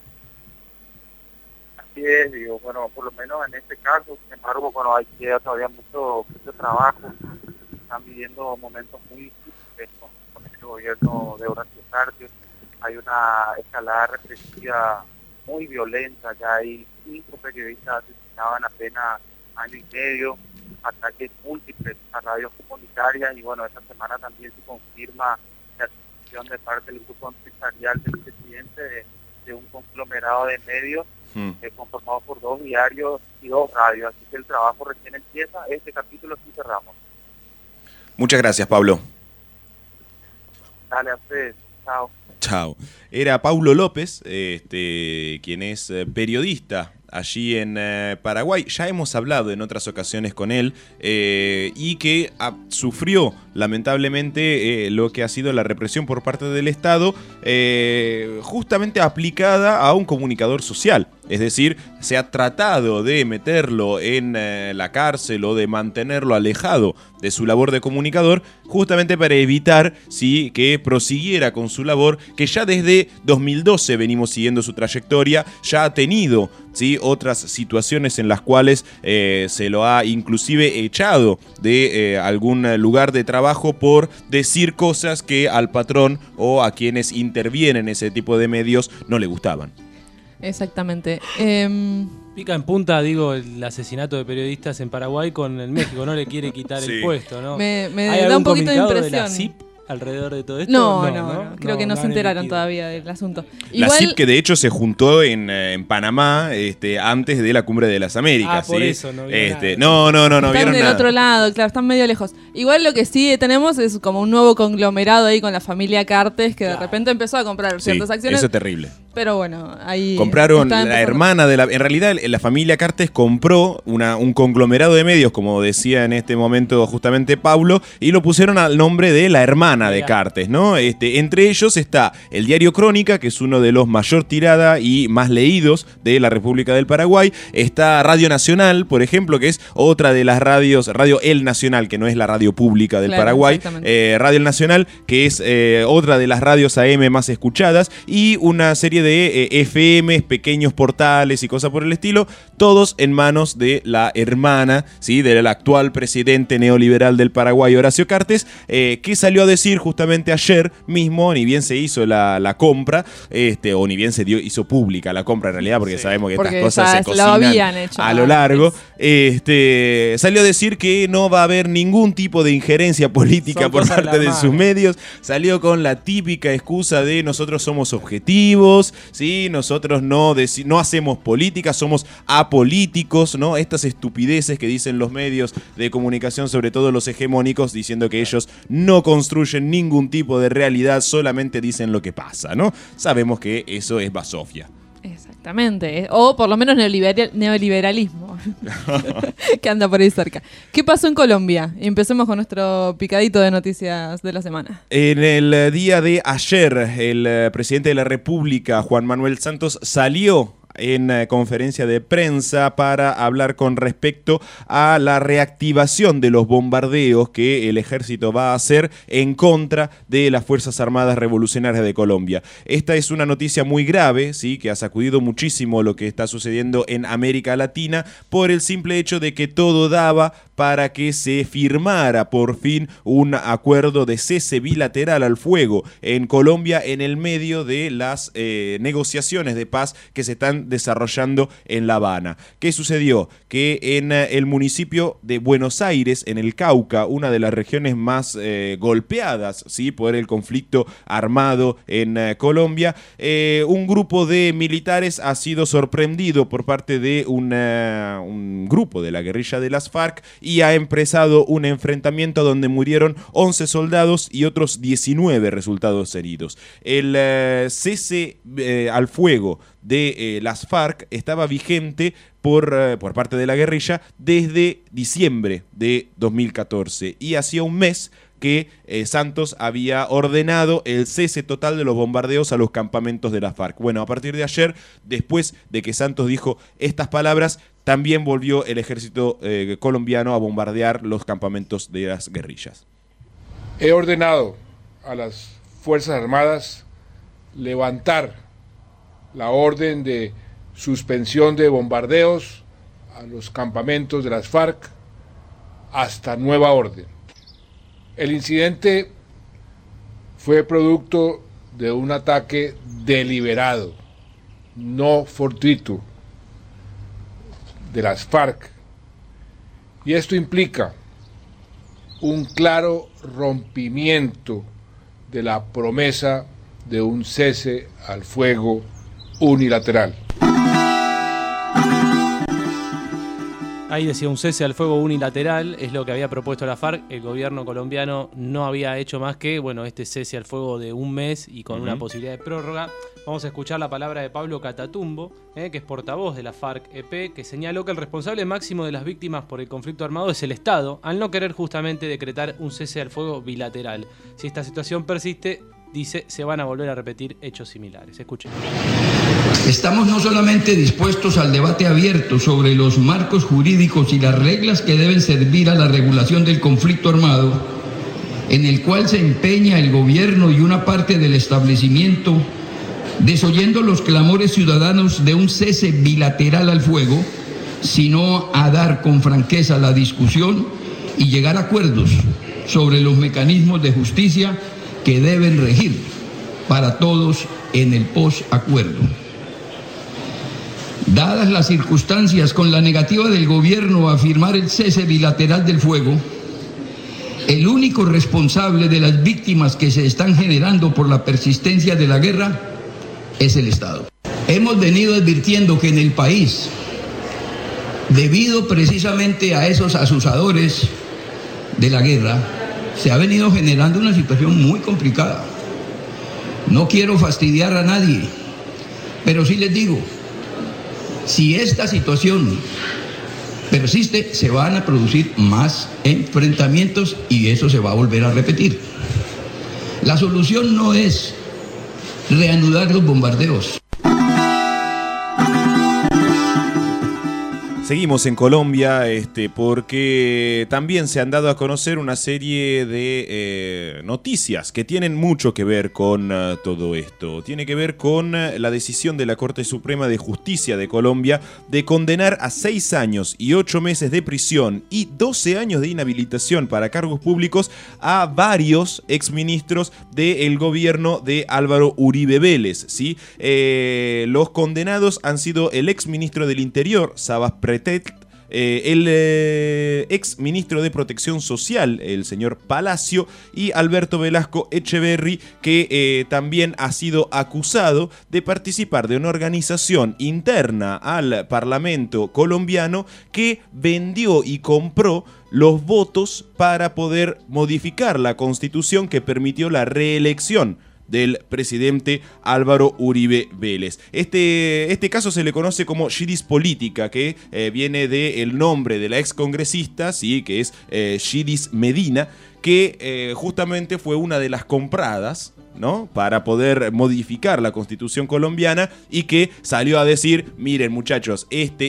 Así es, digo, bueno, por lo menos en este caso. Sin embargo, bueno, hay que todavía mucho trabajo. Están viviendo momentos muy difíciles con este gobierno de Horacio Cartes. Hay una escalada represiva muy violenta. Ya hay 5 periodistas asesinados en apenas año y medio, ataques múltiples a radios comunitarias, y bueno, esta semana también se confirma la adquisición de parte del grupo empresarial del presidente de un conglomerado de medios conformado por 2 diarios y 2 radios, así que el trabajo recién empieza. Este capítulo sí cerramos. Muchas gracias, Pablo. Dale, a ustedes. Chao. Chao. Era Paulo López, quien es periodista allí en Paraguay. Ya hemos hablado en otras ocasiones con él y que sufrió lamentablemente lo que ha sido la represión por parte del Estado, justamente aplicada a un comunicador social. Es decir, se ha tratado de meterlo en la cárcel o de mantenerlo alejado de su labor de comunicador, justamente para evitar que prosiguiera con su labor, que ya desde 2012 venimos siguiendo su trayectoria. Ya ha tenido otras situaciones en las cuales se lo ha inclusive echado de algún lugar de trabajo por decir cosas que al patrón o a quienes intervienen en ese tipo de medios no le gustaban. Exactamente. Pica en punta, digo, el asesinato de periodistas en Paraguay con el México. No le quiere quitar el puesto, ¿no? Me da un poquito de impresión. ¿De la CIP alrededor de todo esto? No. Creo que no se enteraron todavía del asunto. La CIP, que de hecho se juntó en Panamá antes de la Cumbre de las Américas. Por eso no vieron nada. No están vieron del nada. otro lado, claro, están medio lejos. Igual lo que sí tenemos es como un nuevo conglomerado ahí con la familia Cartes, que de repente empezó a comprar ciertas acciones. Eso es terrible. Pero bueno, ahí... Compraron la hermana de la... En realidad, la familia Cartes compró un conglomerado de medios, como decía en este momento justamente Pablo, y lo pusieron al nombre de la hermana de Cartes, ¿no? Entre ellos está el diario Crónica, que es uno de los mayor tirada y más leídos de la República del Paraguay. Está Radio Nacional, por ejemplo, que es otra de las radios, Radio El Nacional, que no es la radio pública del Paraguay. Radio El Nacional, que es otra de las radios AM más escuchadas, y una serie de FM, pequeños portales y cosas por el estilo, todos en manos de la hermana, ¿sí?, del actual presidente neoliberal del Paraguay, Horacio Cartes, que salió a decir justamente ayer mismo, ni bien se hizo la compra, o ni bien se hizo pública la compra en realidad, porque sabemos que estas cosas se cocinan a lo largo, salió a decir que no va a haber ningún tipo de injerencia política por parte de sus medios. Salió con la típica excusa de nosotros somos objetivos, ¿sí? Nosotros no hacemos política, somos apolíticos, ¿no? Estas estupideces que dicen los medios de comunicación, sobre todo los hegemónicos, diciendo que ellos no construyen ningún tipo de realidad, solamente dicen lo que pasa, ¿no? Sabemos que eso es basofia. Exactamente, o por lo menos neoliberalismo, que anda por ahí cerca. ¿Qué pasó en Colombia? Empecemos con nuestro picadito de noticias de la semana. En el día de ayer, el presidente de la República, Juan Manuel Santos, salió en conferencia de prensa para hablar con respecto a la reactivación de los bombardeos que el ejército va a hacer en contra de las Fuerzas Armadas Revolucionarias de Colombia. Esta es una noticia muy grave, ¿sí?, que ha sacudido muchísimo lo que está sucediendo en América Latina por el simple hecho de que todo daba para que se firmara por fin un acuerdo de cese bilateral al fuego en Colombia en el medio de las negociaciones de paz que se están desarrollando en La Habana. ¿Qué sucedió? Que en el municipio de Buenos Aires, en el Cauca, una de las regiones más golpeadas, ¿sí?, por el conflicto armado en Colombia, un grupo de militares ha sido sorprendido por parte de un grupo de la guerrilla de las FARC y ha empezado un enfrentamiento donde murieron 11 soldados y otros 19 resultados heridos. El cese al fuego de las FARC estaba vigente por parte de la guerrilla desde diciembre de 2014 y hacía un mes que Santos había ordenado el cese total de los bombardeos a los campamentos de las FARC. Bueno, a partir de ayer, después de que Santos dijo estas palabras, también volvió el ejército colombiano a bombardear los campamentos de las guerrillas. He ordenado a las Fuerzas Armadas levantar la orden de suspensión de bombardeos a los campamentos de las FARC hasta nueva orden. El incidente fue producto de un ataque deliberado, no fortuito, de las FARC, y esto implica un claro rompimiento de la promesa de un cese al fuego unilateral. Ahí decía un cese al fuego unilateral, es lo que había propuesto la FARC. El gobierno colombiano no había hecho más que, este cese al fuego de un mes y con una posibilidad de prórroga. Vamos a escuchar la palabra de Pablo Catatumbo, que es portavoz de la FARC-EP, que señaló que el responsable máximo de las víctimas por el conflicto armado es el Estado, al no querer justamente decretar un cese al fuego bilateral. Si esta situación persiste, dice, se van a volver a repetir hechos similares. Escuchen. Estamos no solamente dispuestos al debate abierto sobre los marcos jurídicos y las reglas que deben servir a la regulación del conflicto armado, en el cual se empeña el gobierno y una parte del establecimiento, desoyendo los clamores ciudadanos de un cese bilateral al fuego, sino a dar con franqueza la discusión y llegar a acuerdos sobre los mecanismos de justicia que deben regir para todos en el posacuerdo. Dadas las circunstancias, con la negativa del gobierno a firmar el cese bilateral del fuego, el único responsable de las víctimas que se están generando por la persistencia de la guerra es el Estado. Hemos venido advirtiendo que en el país, debido precisamente a esos asusadores de la guerra, se ha venido generando una situación muy complicada. No quiero fastidiar a nadie, Pero sí les digo, si esta situación persiste, se van a producir más enfrentamientos y eso se va a volver a repetir. La solución no es reanudar los bombardeos. Seguimos en Colombia porque también se han dado a conocer una serie de noticias que tienen mucho que ver con todo esto. Tiene que ver con la decisión de la Corte Suprema de Justicia de Colombia de condenar a 6 años y 8 meses de prisión y 12 años de inhabilitación para cargos públicos a varios exministros del gobierno de Álvaro Uribe Vélez, ¿sí? Los condenados han sido el exministro del Interior, Sabas Pretel, el ex ministro de Protección Social, el señor Palacio, y Alberto Velasco Echeverry, que también ha sido acusado de participar de una organización interna al Parlamento colombiano que vendió y compró los votos para poder modificar la Constitución que permitió la reelección del presidente Álvaro Uribe Vélez. Este caso se le conoce como Yidis Política, que viene del nombre de la excongresista, ¿sí? Que es Yidis Medina, que justamente fue una de las compradas, ¿no?, para poder modificar la Constitución colombiana, y que salió a decir: miren muchachos,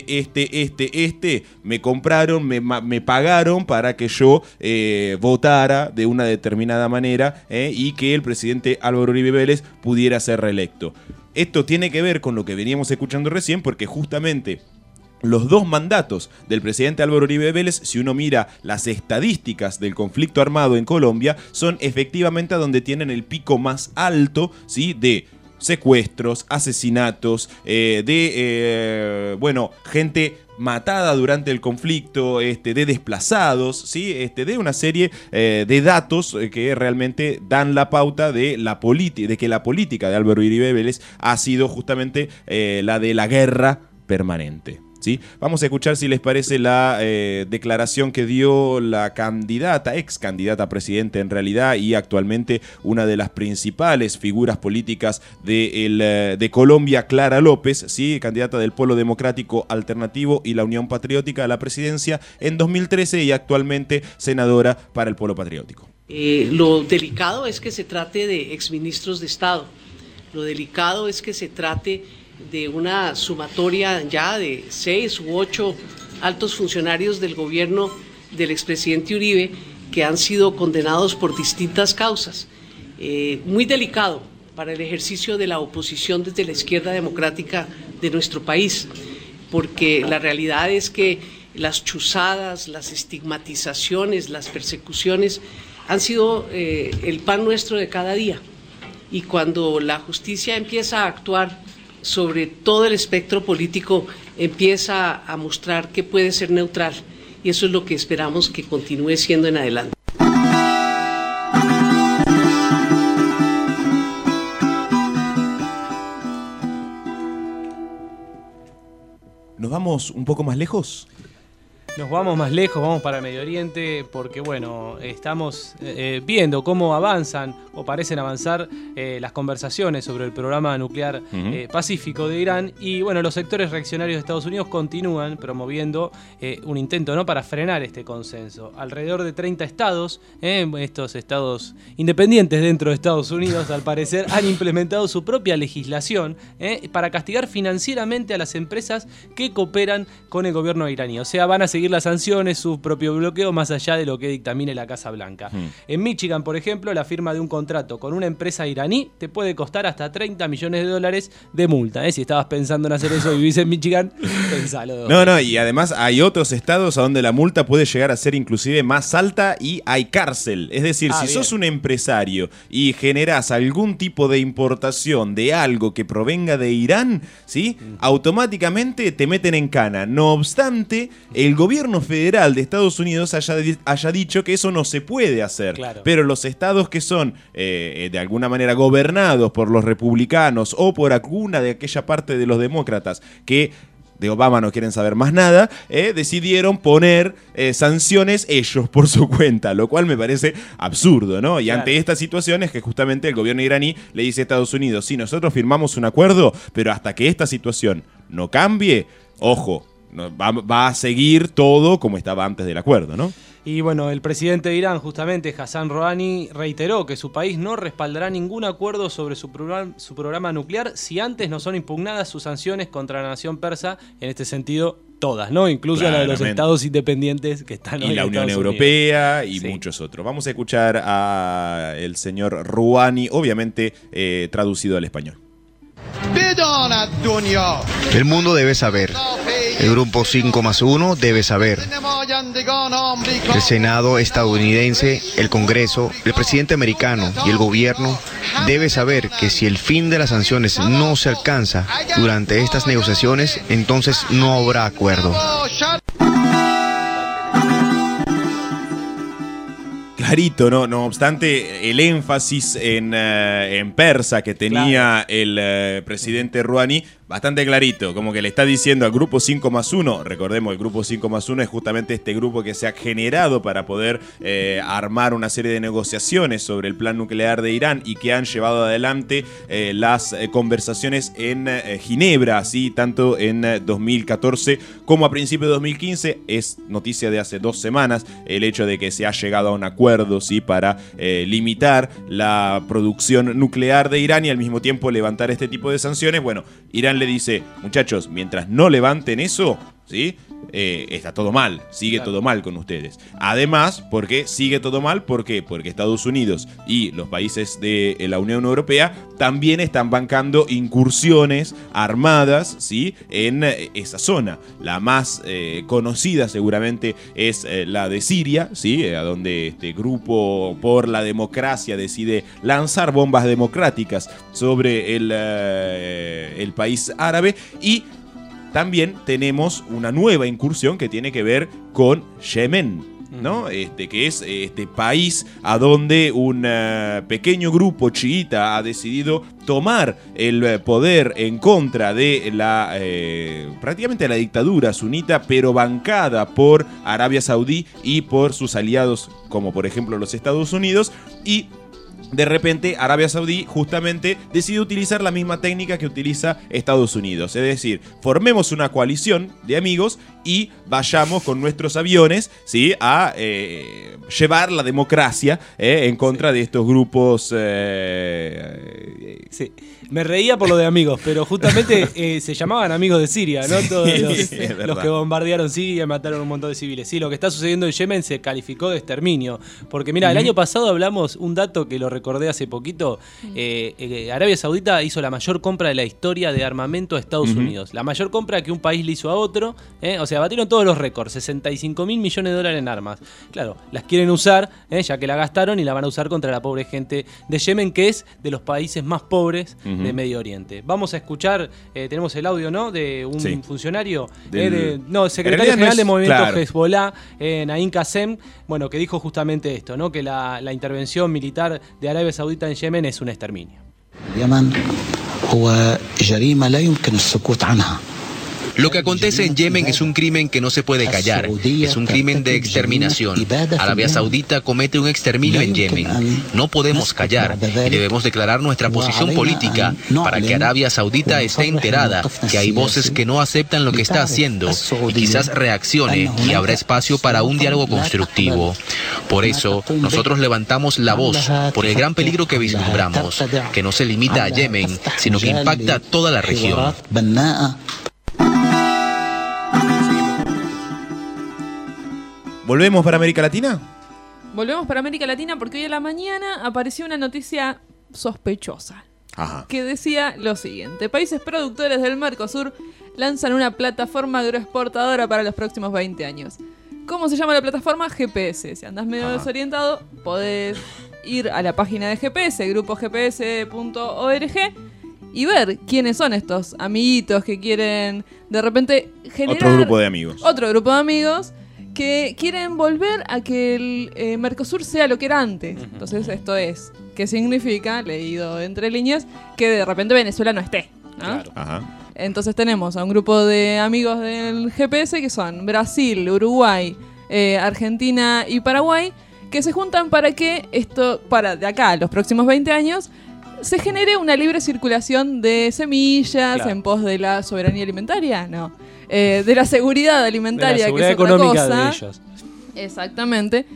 me compraron, me pagaron para que yo votara de una determinada manera y que el presidente Álvaro Uribe Vélez pudiera ser reelecto. Esto tiene que ver con lo que veníamos escuchando recién, porque justamente los dos mandatos del presidente Álvaro Uribe Vélez, si uno mira las estadísticas del conflicto armado en Colombia, son efectivamente a donde tienen el pico más alto, ¿sí?, de secuestros, asesinatos, gente matada durante el conflicto, de desplazados, ¿sí?, de una serie de datos que realmente dan la pauta de que la política de Álvaro Uribe Vélez ha sido justamente la de la guerra permanente. ¿Sí? Vamos a escuchar, si les parece, la declaración que dio la ex candidata a presidente en realidad, y actualmente una de las principales figuras políticas de Colombia, Clara López, ¿sí?, candidata del Polo Democrático Alternativo y la Unión Patriótica a la presidencia en 2013 y actualmente senadora para el Polo Patriótico. Lo delicado es que se trate de exministros de Estado, lo delicado es que se trate de una sumatoria ya de 6 u 8 altos funcionarios del gobierno del expresidente Uribe que han sido condenados por distintas causas. Muy delicado para el ejercicio de la oposición desde la izquierda democrática de nuestro país, porque la realidad es que las chuzadas, las estigmatizaciones, las persecuciones han sido el pan nuestro de cada día, y cuando la justicia empieza a actuar sobre todo el espectro político, empieza a mostrar que puede ser neutral, y eso es lo que esperamos que continúe siendo en adelante. ¿Nos vamos un poco más lejos? Nos vamos más lejos, vamos para Medio Oriente, porque bueno, estamos viendo cómo avanzan o parecen avanzar las conversaciones sobre el programa nuclear pacífico de Irán, y bueno, los sectores reaccionarios de Estados Unidos continúan promoviendo un intento, ¿no?, para frenar este consenso. Alrededor de 30 estados, estos estados independientes dentro de Estados Unidos, al parecer han implementado su propia legislación para castigar financieramente a las empresas que cooperan con el gobierno iraní. O sea, van a seguir las sanciones, su propio bloqueo, más allá de lo que dictamine la Casa Blanca. En Michigan, por ejemplo, la firma de un contrato con una empresa iraní te puede costar hasta $30 millones de multa. Si estabas pensando en hacer eso y vivís en Michigan, pensalo. No, y además hay otros estados a donde la multa puede llegar a ser inclusive más alta y hay cárcel. Es decir, si sos un empresario y generás algún tipo de importación de algo que provenga de Irán, ¿sí?, automáticamente te meten en cana. No obstante, el gobierno federal de Estados Unidos haya dicho que eso no se puede hacer. Claro. Pero los estados que son de alguna manera gobernados por los republicanos o por alguna de aquella parte de los demócratas que de Obama no quieren saber más nada, decidieron poner sanciones ellos por su cuenta, lo cual me parece absurdo, ¿no? Y ante esta situación es que justamente el gobierno iraní le dice a Estados Unidos, sí, nosotros firmamos un acuerdo, pero hasta que esta situación no cambie, ojo, va a seguir todo como estaba antes del acuerdo, ¿no? Y bueno, el presidente de Irán, justamente Hassan Rouhani, reiteró que su país no respaldará ningún acuerdo sobre su programa nuclear si antes no son impugnadas sus sanciones contra la nación persa, en este sentido todas, ¿no? Incluso la de los estados independientes que están hoy y la Unión Europea y muchos otros. Vamos a escuchar al señor Rouhani, obviamente traducido al español. El mundo debe saber. El grupo 5+1 debe saber. El Senado estadounidense, el Congreso, el presidente americano y el gobierno debe saber que si el fin de las sanciones no se alcanza durante estas negociaciones, entonces no habrá acuerdo. Clarito, ¿no? No obstante, el énfasis en persa que tenía el presidente Rouhani, bastante clarito, como que le está diciendo al grupo 5+1, recordemos, el grupo 5+1 es justamente este grupo que se ha generado para poder armar una serie de negociaciones sobre el plan nuclear de Irán y que han llevado adelante las conversaciones en Ginebra, así tanto en 2014 como a principios de 2015. Es noticia de hace 2 semanas el hecho de que se ha llegado a un acuerdo, ¿sí?, para limitar la producción nuclear de Irán y al mismo tiempo levantar este tipo de sanciones. Bueno, Irán le dice, muchachos, mientras no levanten eso, ¿sí?, está todo mal, sigue todo mal con ustedes. Además, ¿por qué sigue todo mal? ¿Por qué? Porque Estados Unidos y los países de la Unión Europea también están bancando incursiones armadas, ¿sí?, en esa zona. La más conocida seguramente es la de Siria, ¿sí?, a donde este grupo por la democracia decide lanzar bombas democráticas sobre el país árabe. Y también tenemos una nueva incursión que tiene que ver con Yemen, ¿no? Que es este país a donde un pequeño grupo chiita ha decidido tomar el poder en contra de la prácticamente la dictadura sunita, pero bancada por Arabia Saudí y por sus aliados, como por ejemplo los Estados Unidos. Y de repente Arabia Saudí justamente decide utilizar la misma técnica que utiliza Estados Unidos. Es decir, formemos una coalición de amigos y vayamos con nuestros aviones, ¿sí?, a llevar la democracia en contra de estos grupos. Sí, me reía por lo de amigos, pero justamente se llamaban amigos de Siria, ¿no? Todos los que bombardearon Siria y mataron un montón de civiles. Sí, lo que está sucediendo en Yemen se calificó de exterminio. Porque mira, el año pasado hablamos un dato que lo recordé hace poquito. Arabia Saudita hizo la mayor compra de la historia de armamento a Estados Unidos. La mayor compra que un país le hizo a otro. O sea, batieron todos los récords. 65.000 millones de dólares en armas. Claro, las quieren usar, ya que la gastaron, y la van a usar contra la pobre gente de Yemen, que es de los países más pobres de Medio Oriente. Vamos a escuchar, tenemos el audio, ¿no?, de un funcionario, secretario general del movimiento Hezbollah, Naim Qassem, bueno, que dijo justamente esto, ¿no?, que la intervención militar de Arabia Saudita en Yemen es un exterminio. Lo que acontece en Yemen es un crimen que no se puede callar, es un crimen de exterminación. Arabia Saudita comete un exterminio en Yemen. No podemos callar y debemos declarar nuestra posición política para que Arabia Saudita esté enterada que hay voces que no aceptan lo que está haciendo y quizás reaccione y habrá espacio para un diálogo constructivo. Por eso, nosotros levantamos la voz por el gran peligro que vislumbramos, que no se limita a Yemen, sino que impacta a toda la región. ¿Volvemos para América Latina? Volvemos para América Latina porque hoy a la mañana apareció una noticia sospechosa. Ajá. Que decía lo siguiente: países productores del Mercosur lanzan una plataforma agroexportadora para los próximos 20 años. ¿Cómo se llama la plataforma? GPS. Si andás medio desorientado, podés ir a la página de GPS, grupogps.org, y ver quiénes son estos amiguitos que quieren de repente generar otro grupo de amigos. Otro grupo de amigos que quieren volver a que el Mercosur sea lo que era antes. Entonces esto es, ¿qué significa? Leído entre líneas, que de repente Venezuela no esté, ¿no? Claro. Ajá. Entonces tenemos a un grupo de amigos del GPS que son Brasil, Uruguay, Argentina y Paraguay, que se juntan para que esto, para de acá a los próximos 20 años, se genere una libre circulación de semillas, claro, en pos de la soberanía alimentaria, no, de la seguridad alimentaria, de la seguridad, que es otra económica cosa. De ellos. Exactamente.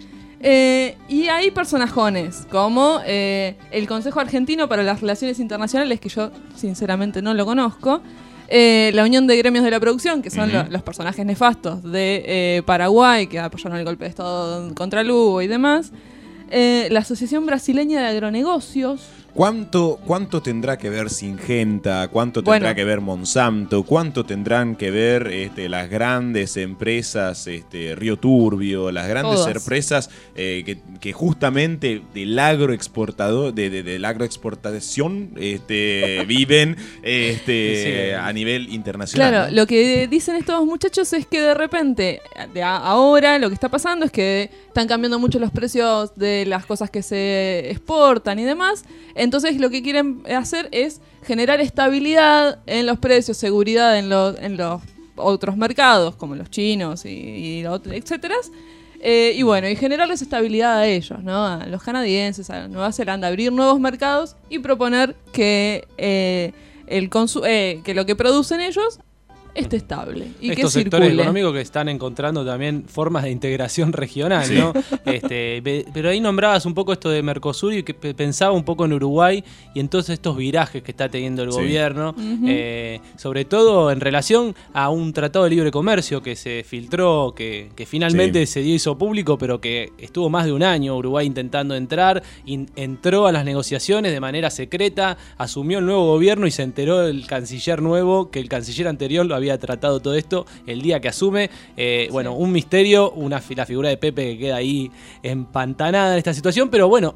Y hay personajones como el Consejo Argentino para las Relaciones Internacionales, que yo sinceramente no lo conozco, la Unión de Gremios de la Producción, que son los personajes nefastos de Paraguay, que apoyaron el golpe de Estado contra Lugo y demás, la Asociación Brasileña de Agronegocios. ¿Cuánto tendrá que ver Syngenta? ¿Cuánto tendrá que ver Monsanto? ¿Cuánto tendrán que ver las grandes empresas, Río Turbio, las grandes empresas que justamente del agroexportador, de la agroexportación viven sí, a nivel internacional? Claro, ¿no? Lo que dicen estos muchachos es que de repente, ahora lo que está pasando es que están cambiando mucho los precios de las cosas que se exportan y demás. Entonces lo que quieren hacer es generar estabilidad en los precios, seguridad en los otros mercados, como los chinos y etcétera. Y bueno, y generarles estabilidad a ellos, ¿no? A los canadienses, a Nueva Zelanda, abrir nuevos mercados y proponer que, que lo que producen ellos esté estable y estos que sectores circule. Económicos que están encontrando también formas de integración regional, sí, ¿no? Pero ahí nombrabas un poco esto de Mercosur y que pensaba un poco en Uruguay y en todos estos virajes que está teniendo el gobierno, sobre todo en relación a un tratado de libre comercio que se filtró, que finalmente se hizo público, pero que estuvo más de un año Uruguay intentando entrar, entró a las negociaciones de manera secreta, asumió el nuevo gobierno y se enteró el canciller nuevo que el canciller anterior lo había tratado todo esto el día que asume. Bueno, un misterio, la figura de Pepe que queda ahí empantanada en esta situación, pero bueno,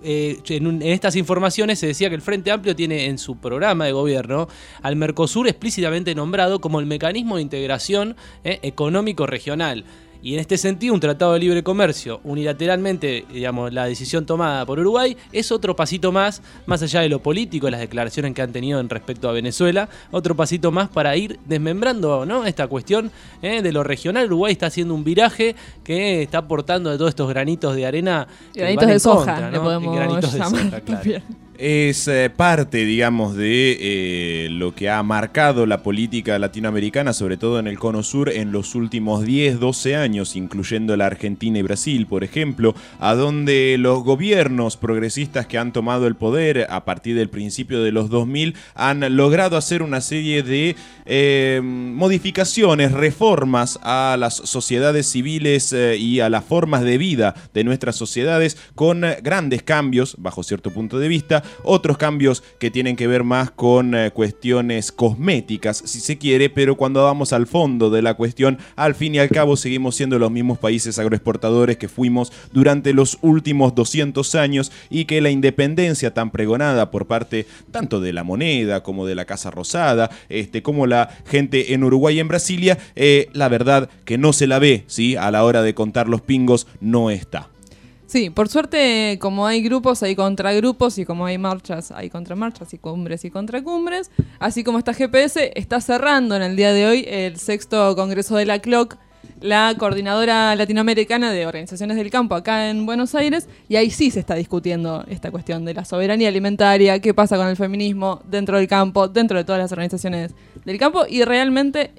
en estas informaciones se decía que el Frente Amplio tiene en su programa de gobierno al Mercosur explícitamente nombrado como el mecanismo de integración económico regional. Y en este sentido, un tratado de libre comercio, unilateralmente, digamos, la decisión tomada por Uruguay, es otro pasito más allá de lo político, de las declaraciones que han tenido en respecto a Venezuela, otro pasito más para ir desmembrando, ¿no?, esta cuestión de lo regional. Uruguay está haciendo un viraje que está aportando de todos estos granitos de arena. Granitos de soja, contra, ¿no? Le podemos granitos llamar. De soja, claro. Bien. Es parte, digamos, de lo que ha marcado la política latinoamericana, sobre todo en el Cono Sur, en los últimos 10, 12 años, incluyendo la Argentina y Brasil, por ejemplo, a donde los gobiernos progresistas que han tomado el poder a partir del principio de los 2000 han logrado hacer una serie de modificaciones, reformas a las sociedades civiles y a las formas de vida de nuestras sociedades, con grandes cambios, bajo cierto punto de vista. Otros cambios que tienen que ver más con cuestiones cosméticas, si se quiere, pero cuando vamos al fondo de la cuestión, al fin y al cabo seguimos siendo los mismos países agroexportadores que fuimos durante los últimos 200 años, y que la independencia tan pregonada por parte tanto de la moneda como de la Casa Rosada, como la gente en Uruguay y en Brasilia, la verdad que no se la ve, ¿sí? A la hora de contar los pingos no está. Sí, por suerte, como hay grupos, hay contragrupos, y como hay marchas, hay contramarchas, y contracumbres. Así como esta GPS está cerrando en el día de hoy el 6º Congreso de la CLOC, la Coordinadora Latinoamericana de Organizaciones del Campo, acá en Buenos Aires, y ahí sí se está discutiendo esta cuestión de la soberanía alimentaria, qué pasa con el feminismo dentro del campo, dentro de todas las organizaciones del campo, y realmente,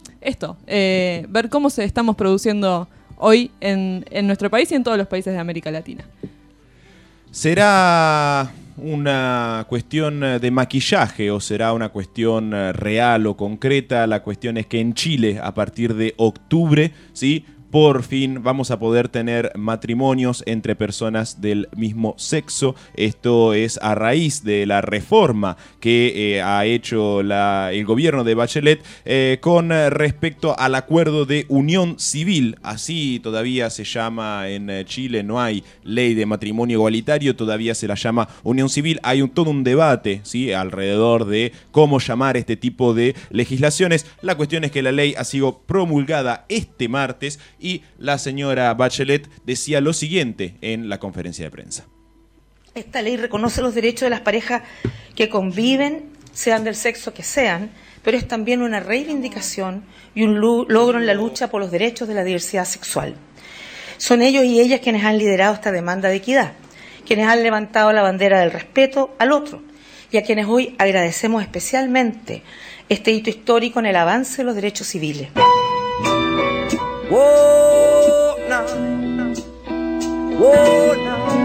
ver cómo estamos produciendo hoy en nuestro país y en todos los países de América Latina. ¿Será una cuestión de maquillaje o será una cuestión real o concreta? La cuestión es que en Chile, a partir de octubre, ¿sí?, por fin vamos a poder tener matrimonios entre personas del mismo sexo. Esto es a raíz de la reforma que ha hecho el gobierno de Bachelet con respecto al acuerdo de unión civil. Así todavía se llama en Chile, no hay ley de matrimonio igualitario, todavía se la llama unión civil. Hay todo un debate, ¿sí?, alrededor de cómo llamar este tipo de legislaciones. La cuestión es que la ley ha sido promulgada este martes, y la señora Bachelet decía lo siguiente en la conferencia de prensa. Esta ley reconoce los derechos de las parejas que conviven, sean del sexo que sean, pero es también una reivindicación y un logro en la lucha por los derechos de la diversidad sexual. Son ellos y ellas quienes han liderado esta demanda de equidad, quienes han levantado la bandera del respeto al otro y a quienes hoy agradecemos especialmente este hito histórico en el avance de los derechos civiles. Whoa, nah. Whoa, nah.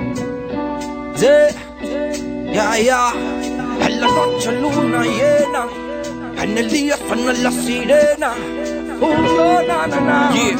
Yeah, yeah. En la noche luna llena, en el día suena la sirena. No, na, na, na. Yeah.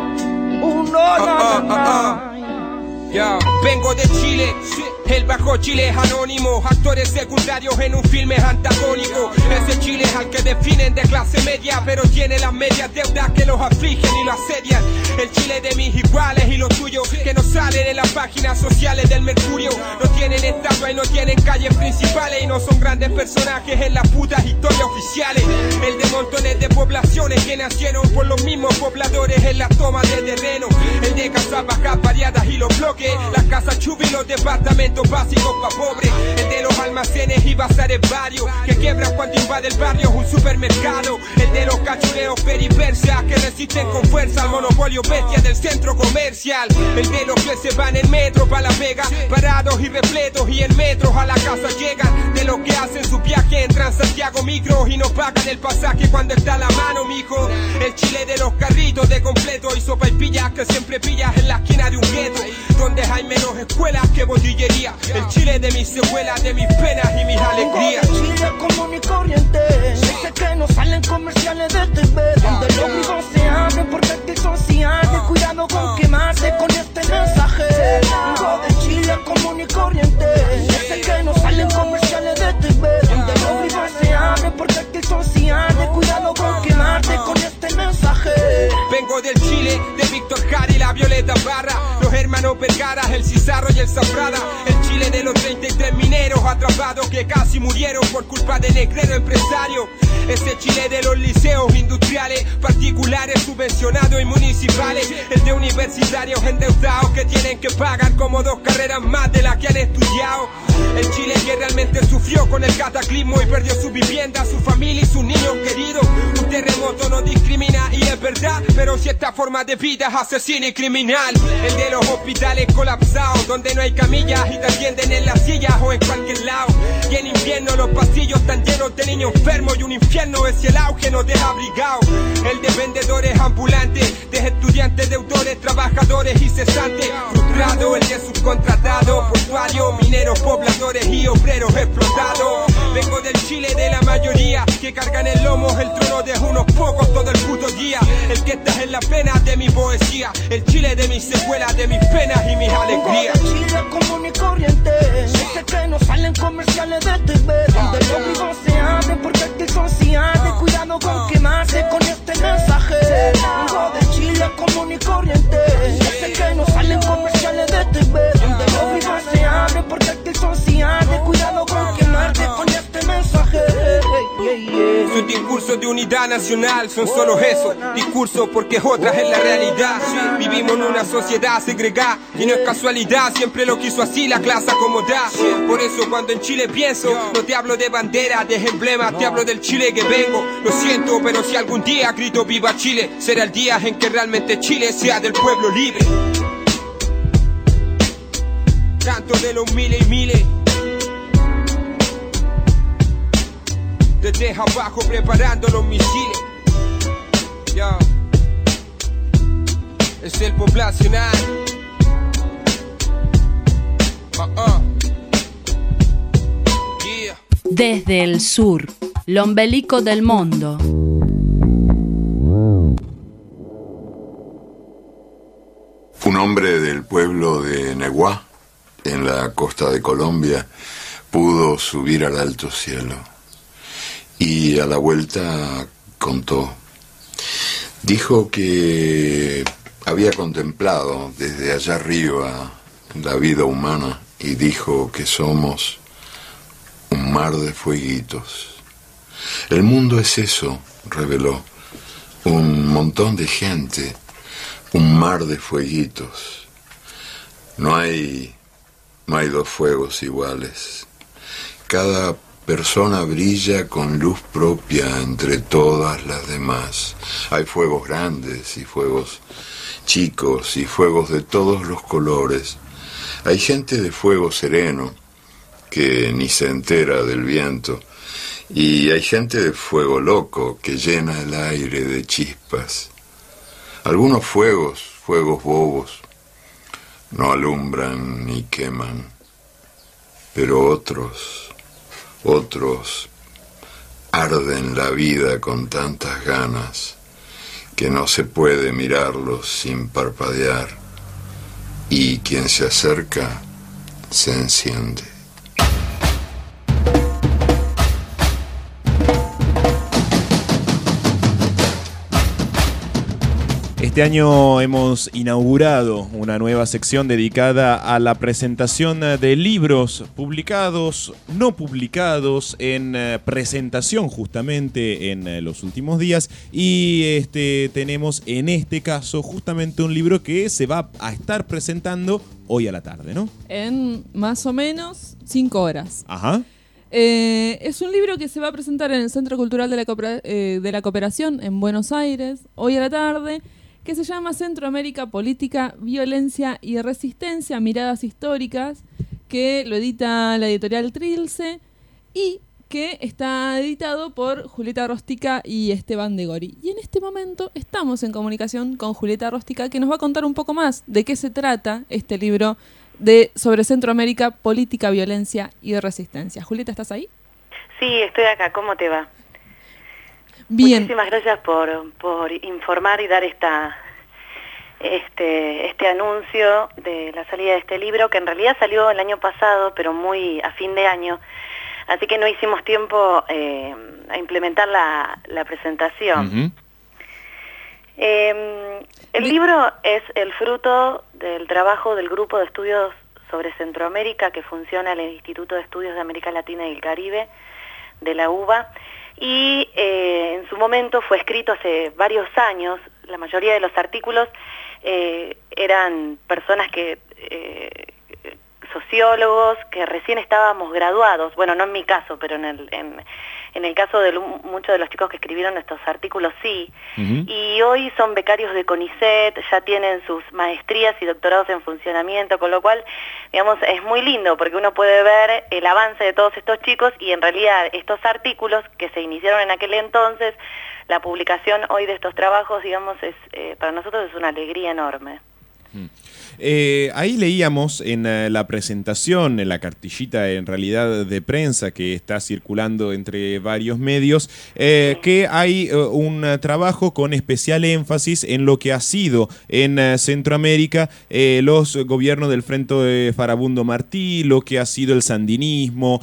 No, na, na, na. Yeah. Vengo de Chile, el Bajo Chile es anónimo, actores secundarios en un filme antagónico. Ese Chile es al que definen de clase media, pero tiene las medias deudas que los afligen y los asedian. El Chile de mis iguales y los tuyos, que no salen en las páginas sociales del Mercurio. No tienen estatua y no tienen calles principales, y no son grandes personajes en las putas historias oficiales. El de montones de poblaciones que nacieron por los mismos pobladores en las tomas de terreno. El de casas bajas variadas y los bloques, las casas chubi y los departamentos básicos pa' pobres. El de los almacenes y bazares varios, que quiebran cuando invade el barrio un supermercado. El de los cachureos peripersas, que resisten con fuerza al monopolio bestia del centro comercial. El de los que se van en metro pa' La Vega, parados y repletos y en metros a la casa llegan. De los que hacen su viaje en Transantiago Micro y no pagan el pasaje cuando está a la mano, mijo. El Chile de los carritos de completo y sopa y pillas que siempre pillas en la esquina de un gueto, donde hay menos escuelas que botillería. El Chile de mis secuelas, de mis penas y mis alegrías. Vengo de Chile común y corriente, sé que no salen comerciales de TV, donde los vivos se abren porque aquí son sociales. Cuidado con quemarse con este mensaje. Vengo de Chile común y corriente, sé que no salen comerciales de TV, donde los vivos se abren porque aquí son sociales. Cuidado con quemarte con este mensaje. Vengo del Chile de Víctor Jara y la Violeta Barra, los hermanos Vergara, el Cizarro y el Zafrada. El Chile de los 33 mineros atrapados que casi murieron por culpa de negrero empresario. Ese Chile de los liceos industriales, particulares, subvencionados y municipales. El de universitarios endeudados que tienen que pagar como 2 carreras más de las que han estudiado. El Chile que realmente sufrió con el cataclismo y perdió su vivienda, su familia y sus niños queridos. Un terremoto no discrimina y es verdad, pero si esta forma de vida es asesina y criminal. El de los hospitales colapsados, donde no hay camillas y te atienden en las sillas o en cualquier lado. Y en invierno los pasillos están llenos de niños enfermos y un infierno es el auge no desabrigado. El de vendedores ambulantes, de estudiantes, deudores, trabajadores y cesantes frustrados. El de subcontratado, portuarios, mineros, pobladores y obreros explotados. Vengo del Chile de la mayoría, que cargan el lomo el trono de unos pocos todo el puto día. El que está en la pena de mi poesía, el Chile de mis secuelas, de mis penas y mis alegrías. Vengo de Chile común y corriente, sé que no salen comerciales de TV, donde los vivos se abren porque aquí son sociales. Cuidado con quemarse con este mensaje. Vengo de Chile común y corriente, sé que no salen comerciales de TV, donde los vivos se abren porque aquí son sociales. Cuidado con quemarte con este mensaje. Sus discursos de unidad nacional son solo eso, discursos porque otras es la realidad. Vivimos en una sociedad segregada y no es casualidad, siempre lo quiso así la clase acomodada. Por eso cuando en Chile pienso, no te hablo de bandera, de emblemas, te hablo del Chile que vengo. Lo siento, pero si algún día grito viva Chile, será el día en que realmente Chile sea del pueblo libre. Canto de los miles y miles, desde abajo preparando los misiles. Yeah. Es el poblacional. Yeah. Desde el sur, l'ombelico del mundo. Un hombre del pueblo de Neguá, en la costa de Colombia, pudo subir al alto cielo. Y a la vuelta contó. Dijo que había contemplado desde allá arriba la vida humana y dijo que somos un mar de fueguitos. El mundo es eso, reveló, un montón de gente, un mar de fueguitos. No hay dos fuegos iguales. Cada persona brilla con luz propia entre todas las demás. Hay fuegos grandes y fuegos chicos y fuegos de todos los colores. Hay gente de fuego sereno que ni se entera del viento, y hay gente de fuego loco que llena el aire de chispas. Algunos fuegos bobos, no alumbran ni queman, pero otros arden la vida con tantas ganas que no se puede mirarlos sin parpadear, y quien se acerca se enciende. Este año hemos inaugurado una nueva sección dedicada a la presentación de libros publicados, no publicados, en presentación justamente en los últimos días, y tenemos en este caso justamente un libro que se va a estar presentando hoy a la tarde, ¿no? En más o menos 5 horas. Ajá. Es un libro que se va a presentar en el Centro Cultural de la Cooperación en Buenos Aires hoy a la tarde, que se llama Centroamérica, Política, Violencia y Resistencia, Miradas Históricas, que lo edita la editorial Trilce y que está editado por Julieta Róstica y Esteban de Gori. Y en este momento estamos en comunicación con Julieta Róstica, que nos va a contar un poco más de qué se trata este libro sobre Centroamérica, Política, Violencia y Resistencia. Julieta, ¿estás ahí? Sí, estoy acá. ¿Cómo te va? Bien. Muchísimas gracias por informar y dar este anuncio de la salida de este libro, que en realidad salió el año pasado, pero muy a fin de año, así que no hicimos tiempo a implementar la presentación. El libro es el fruto del trabajo del Grupo de Estudios sobre Centroamérica que funciona en el Instituto de Estudios de América Latina y el Caribe de la UBA, y en su momento fue escrito hace varios años. La mayoría de los artículos eran personas sociólogos que recién estábamos graduados, bueno, no en mi caso, pero en el caso de muchos de los chicos que escribieron estos artículos sí, y hoy son becarios de CONICET, ya tienen sus maestrías y doctorados en funcionamiento, con lo cual, digamos, es muy lindo porque uno puede ver el avance de todos estos chicos, y en realidad estos artículos que se iniciaron en aquel entonces, la publicación hoy de estos trabajos, digamos, para nosotros es una alegría enorme. Ahí leíamos en la presentación, en la cartillita en realidad de prensa que está circulando entre varios medios, que hay un trabajo con especial énfasis en lo que ha sido en Centroamérica los gobiernos del Frente de Farabundo Martí, lo que ha sido el sandinismo.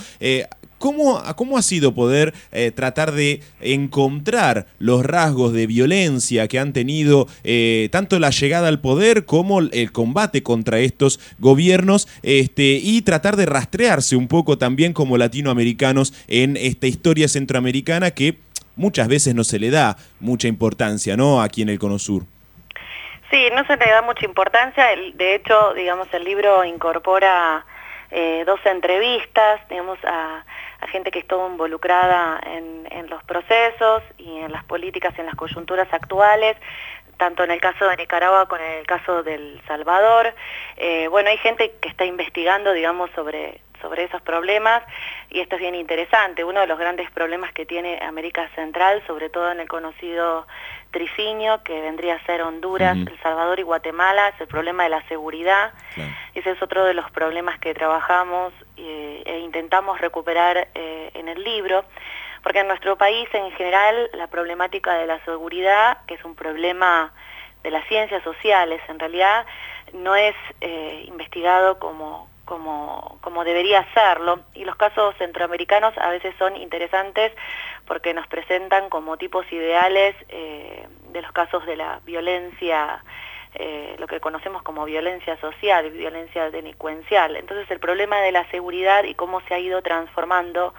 ¿Cómo ha sido poder tratar de encontrar los rasgos de violencia que han tenido tanto la llegada al poder como el combate contra estos gobiernos, y tratar de rastrearse un poco también como latinoamericanos en esta historia centroamericana que muchas veces no se le da mucha importancia, ¿no?, aquí en el Cono Sur? Sí, no se le da mucha importancia. De hecho, digamos, el libro incorpora 2 entrevistas, digamos, a gente que estuvo involucrada en los procesos y en las políticas y en las coyunturas actuales, tanto en el caso de Nicaragua como en el caso de El Salvador. Bueno, hay gente que está investigando, digamos, sobre esos problemas, y esto es bien interesante. Uno de los grandes problemas que tiene América Central, sobre todo en el conocido trifinio, que vendría a ser Honduras, El Salvador y Guatemala, es el problema de la seguridad. Claro. Ese es otro de los problemas que trabajamos e intentamos recuperar en el libro, porque en nuestro país en general la problemática de la seguridad, que es un problema de las ciencias sociales, en realidad no es investigado como debería serlo, y los casos centroamericanos a veces son interesantes porque nos presentan como tipos ideales de los casos de la violencia, lo que conocemos como violencia social, violencia delincuencial. Entonces el problema de la seguridad y cómo se ha ido transformando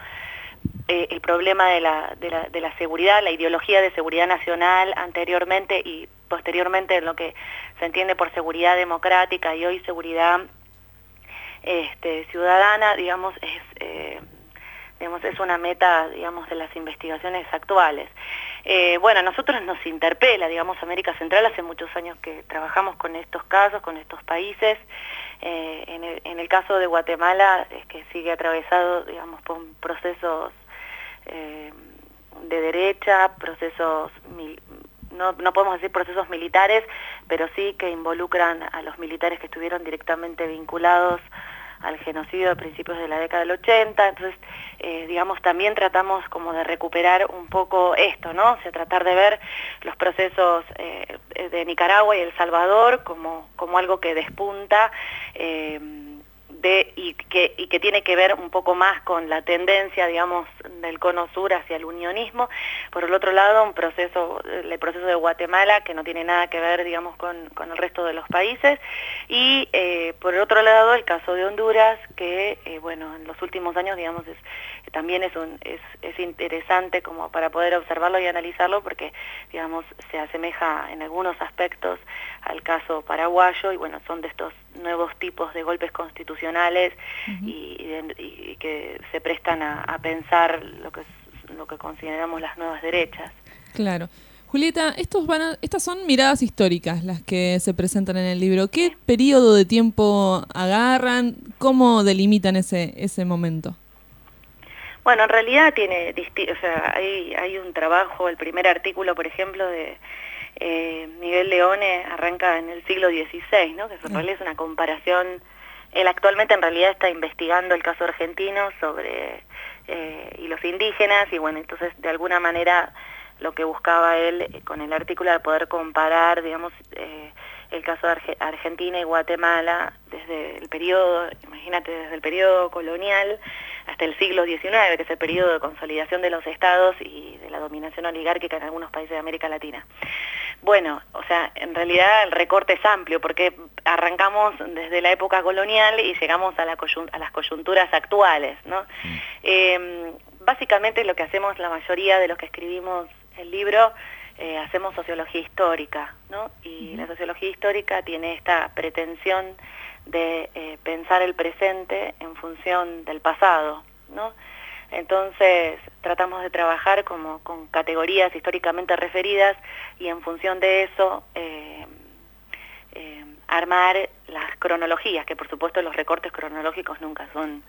el problema de la seguridad, la ideología de seguridad nacional anteriormente y posteriormente en lo que se entiende por seguridad democrática y hoy seguridad ciudadana, digamos, digamos, es una meta, digamos, de las investigaciones actuales. Bueno, a nosotros nos interpela, digamos, América Central, hace muchos años que trabajamos con estos casos, con estos países. En el caso de Guatemala, es que sigue atravesado, digamos, por procesos de derecha, procesos, no podemos decir procesos militares, pero sí que involucran a los militares que estuvieron directamente vinculados al genocidio a principios de la década del 80, entonces, digamos, también tratamos como de recuperar un poco esto, ¿no? O sea, tratar de ver los procesos de Nicaragua y El Salvador como algo que despunta y que tiene que ver un poco más con la tendencia, digamos, del cono sur hacia el unionismo. Por el otro lado, el proceso de Guatemala, que no tiene nada que ver, digamos, con el resto de los países. Y por el otro lado, el caso de Honduras, que, bueno, en los últimos años, digamos, también es interesante como para poder observarlo y analizarlo, porque, digamos, se asemeja en algunos aspectos al caso paraguayo, y bueno, son de estos nuevos tipos de golpes constitucionales y que se prestan a pensar lo que consideramos las nuevas derechas. Claro. Julieta, estas son miradas históricas las que se presentan en el libro. ¿Qué periodo de tiempo agarran? ¿Cómo delimitan ese momento? Bueno, en realidad hay un trabajo, el primer artículo, por ejemplo, de Miguel Leone arranca en el siglo XVI, ¿no? Que en realidad es una comparación. Él actualmente en realidad está investigando el caso argentino y los indígenas, y bueno, entonces de alguna manera lo que buscaba él con el artículo era poder comparar, digamos, el caso de Argentina y Guatemala desde el periodo, imagínate, desde el periodo colonial hasta el siglo XIX, que es el periodo de consolidación de los estados y de la dominación oligárquica en algunos países de América Latina. Bueno, o sea, en realidad el recorte es amplio, porque arrancamos desde la época colonial y llegamos a las coyunturas actuales, ¿no? Básicamente lo que hacemos la mayoría de los que escribimos el libro, hacemos sociología histórica, ¿no? Y la sociología histórica tiene esta pretensión de pensar el presente en función del pasado, ¿no? Entonces tratamos de trabajar con categorías históricamente referidas y en función de eso armar las cronologías, que por supuesto los recortes cronológicos nunca son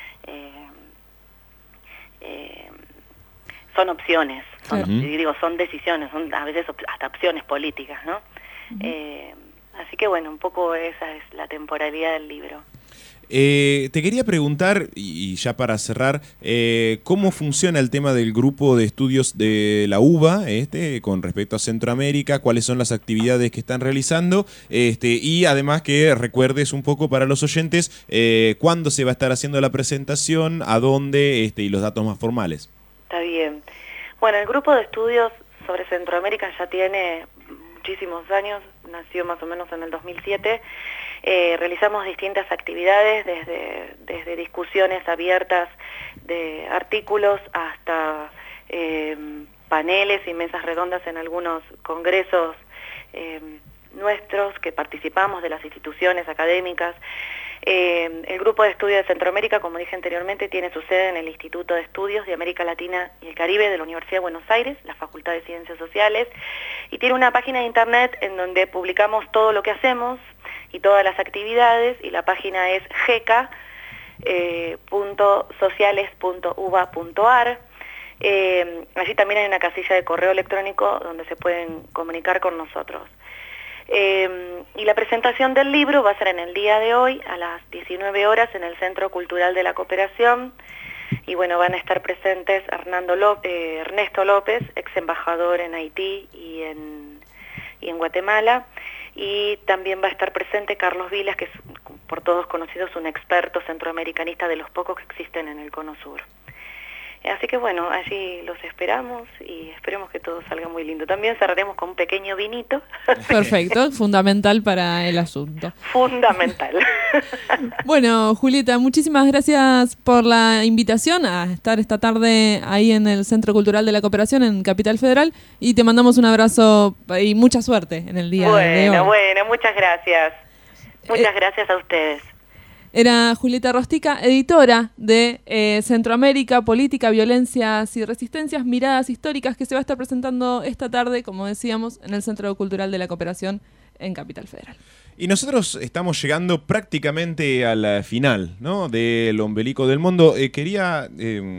opciones, son decisiones, son a veces hasta opciones políticas, ¿no? Así que bueno, un poco esa es la temporalidad del libro. Te quería preguntar, y ya para cerrar, ¿cómo funciona el tema del grupo de estudios de la UBA con respecto a Centroamérica? ¿Cuáles son las actividades que están realizando? Y además que recuerdes un poco para los oyentes cuándo se va a estar haciendo la presentación, a dónde y los datos más formales. Está bien. Bueno, el grupo de estudios sobre Centroamérica ya tiene muchísimos años, nació más o menos en el 2007. Realizamos distintas actividades, desde discusiones abiertas de artículos hasta paneles y mesas redondas en algunos congresos nuestros que participamos de las instituciones académicas. El Grupo de Estudios de Centroamérica, como dije anteriormente, tiene su sede en el Instituto de Estudios de América Latina y el Caribe de la Universidad de Buenos Aires, la Facultad de Ciencias Sociales, y tiene una página de internet en donde publicamos todo lo que hacemos y todas las actividades, y la página es geca.sociales.uba.ar. Allí también hay una casilla de correo electrónico donde se pueden comunicar con nosotros. Y la presentación del libro va a ser en el día de hoy a las 19 horas en el Centro Cultural de la Cooperación, y bueno, van a estar presentes Ernesto López, ex embajador en Haití y en Guatemala, y también va a estar presente Carlos Vilas, que es por todos conocidos un experto centroamericanista de los pocos que existen en el Cono Sur. Así que bueno, allí los esperamos y esperemos que todo salga muy lindo. También cerraremos con un pequeño vinito. Perfecto, fundamental para el asunto. Fundamental. Bueno, Julieta, muchísimas gracias por la invitación a estar esta tarde ahí en el Centro Cultural de la Cooperación en Capital Federal, y te mandamos un abrazo y mucha suerte en el día de hoy. Bueno, muchas gracias. Muchas gracias a ustedes. Era Julieta Rostica, editora de Centroamérica, Política, Violencias y Resistencias, Miradas Históricas, que se va a estar presentando esta tarde, como decíamos, en el Centro Cultural de la Cooperación en Capital Federal. Y nosotros estamos llegando prácticamente al final, ¿no?, del Ombelico del Mundo. Quería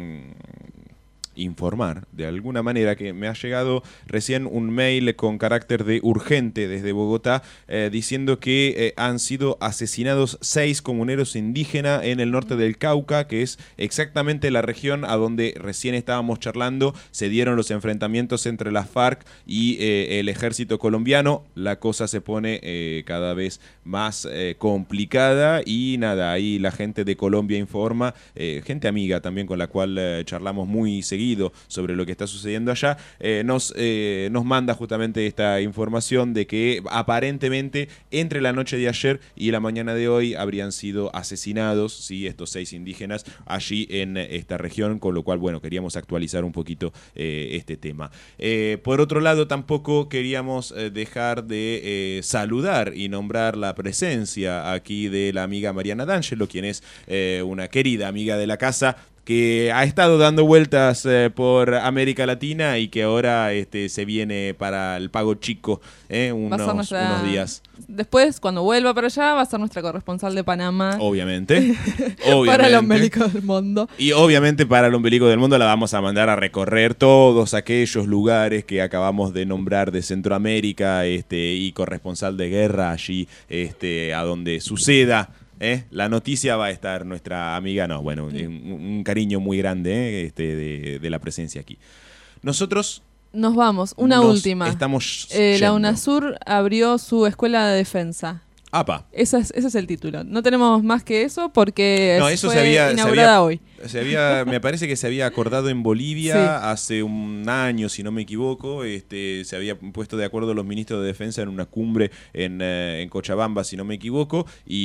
informar de alguna manera que me ha llegado recién un mail con carácter de urgente desde Bogotá diciendo que han sido asesinados 6 comuneros indígenas en el norte del Cauca, que es exactamente la región a donde recién estábamos charlando. Se dieron los enfrentamientos entre las FARC y el ejército colombiano. La cosa se pone cada vez más complicada y nada, ahí la gente de Colombia informa, gente amiga también con la cual charlamos muy seguido sobre lo que está sucediendo allá, nos manda justamente esta información de que aparentemente entre la noche de ayer y la mañana de hoy habrían sido asesinados, ¿sí?, estos 6 indígenas allí en esta región, con lo cual, bueno, queríamos actualizar un poquito este tema. Por otro lado, tampoco queríamos dejar de saludar y nombrar la presencia aquí de la amiga Mariana D'Angelo, quien es una querida amiga de la casa, que ha estado dando vueltas por América Latina y que ahora se viene para el Pago Chico unos días. Después, cuando vuelva para allá, va a ser nuestra corresponsal de Panamá. Obviamente. Para el Ombelico del Mundo. Y obviamente para el Ombelico del Mundo la vamos a mandar a recorrer todos aquellos lugares que acabamos de nombrar de Centroamérica, y corresponsal de guerra allí a donde suceda. La noticia va a estar nuestra amiga, un cariño muy grande de la presencia aquí. Nosotros nos vamos, última. Estamos la UNASUR abrió su escuela de defensa. ¡Apa! Ese es el título. No tenemos más que eso porque eso fue inaugurada hoy. Me parece que se había acordado en Bolivia hace un año, si no me equivoco. Se había puesto de acuerdo los ministros de defensa en una cumbre en Cochabamba, si no me equivoco.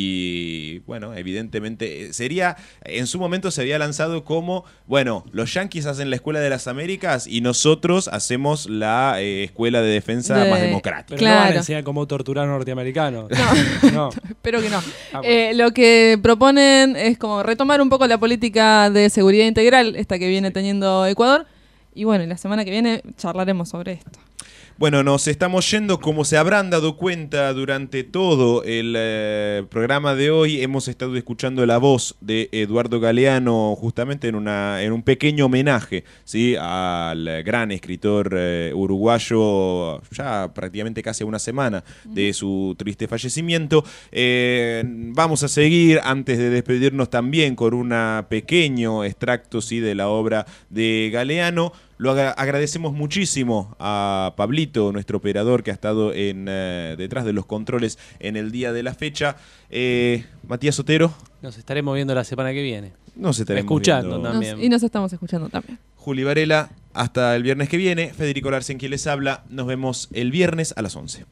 Y bueno, evidentemente en su momento se había lanzado como, bueno, los yanquis hacen la Escuela de las Américas y nosotros hacemos la Escuela de Defensa más democrática. Pero no van a enseñar cómo torturar norteamericanos. No. Espero que no. Lo que proponen es como retomar un poco la política de seguridad integral, esta que viene teniendo Ecuador. Y bueno, la semana que viene charlaremos sobre esto. Bueno, nos estamos yendo, como se habrán dado cuenta durante todo el programa de hoy, hemos estado escuchando la voz de Eduardo Galeano justamente en un pequeño homenaje, ¿sí?, al gran escritor uruguayo, ya prácticamente casi a una semana de su triste fallecimiento. Vamos a seguir, antes de despedirnos, también con un pequeño extracto, ¿sí?, de la obra de Galeano. Lo agradecemos muchísimo a Pablito, nuestro operador, que ha estado detrás de los controles en el día de la fecha. Matías Otero. Nos estaremos viendo la semana que viene. Nos estaremos escuchando viendo también. Y nos estamos escuchando también. Juli Varela, hasta el viernes que viene. Federico Larsen, quien les habla. Nos vemos el viernes a las 11.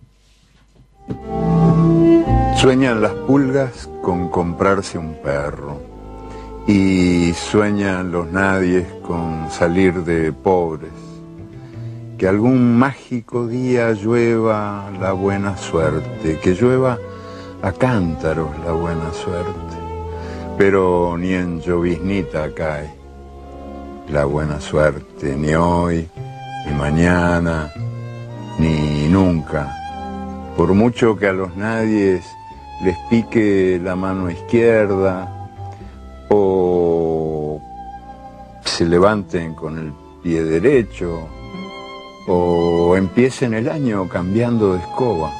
Sueñan las pulgas con comprarse un perro. Y sueñan los nadies con salir de pobres, que algún mágico día llueva la buena suerte, que llueva a cántaros la buena suerte, pero ni en lloviznita cae la buena suerte, ni hoy, ni mañana, ni nunca, por mucho que a los nadies les pique la mano izquierda, o se levanten con el pie derecho, o empiecen el año cambiando de escoba.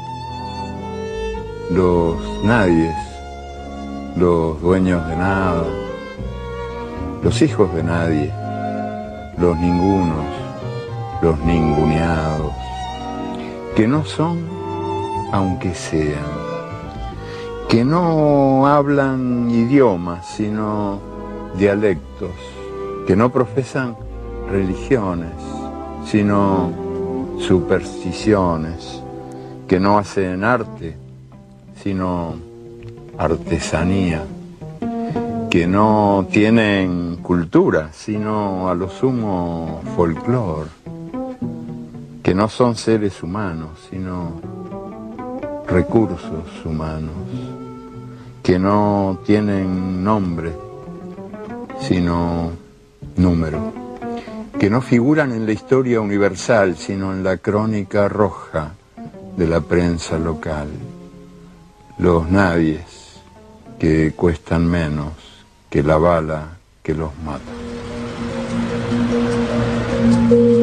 Los nadies, los dueños de nada, los hijos de nadie, los ningunos, los ninguneados, que no son, aunque sean, que no hablan idiomas, sino dialectos, que no profesan religiones, sino supersticiones, que no hacen arte, sino artesanía, que no tienen cultura, sino a lo sumo folclore, que no son seres humanos, sino recursos humanos, que no tienen nombre, sino número, que no figuran en la historia universal, sino en la crónica roja de la prensa local. Los nadies que cuestan menos que la bala que los mata.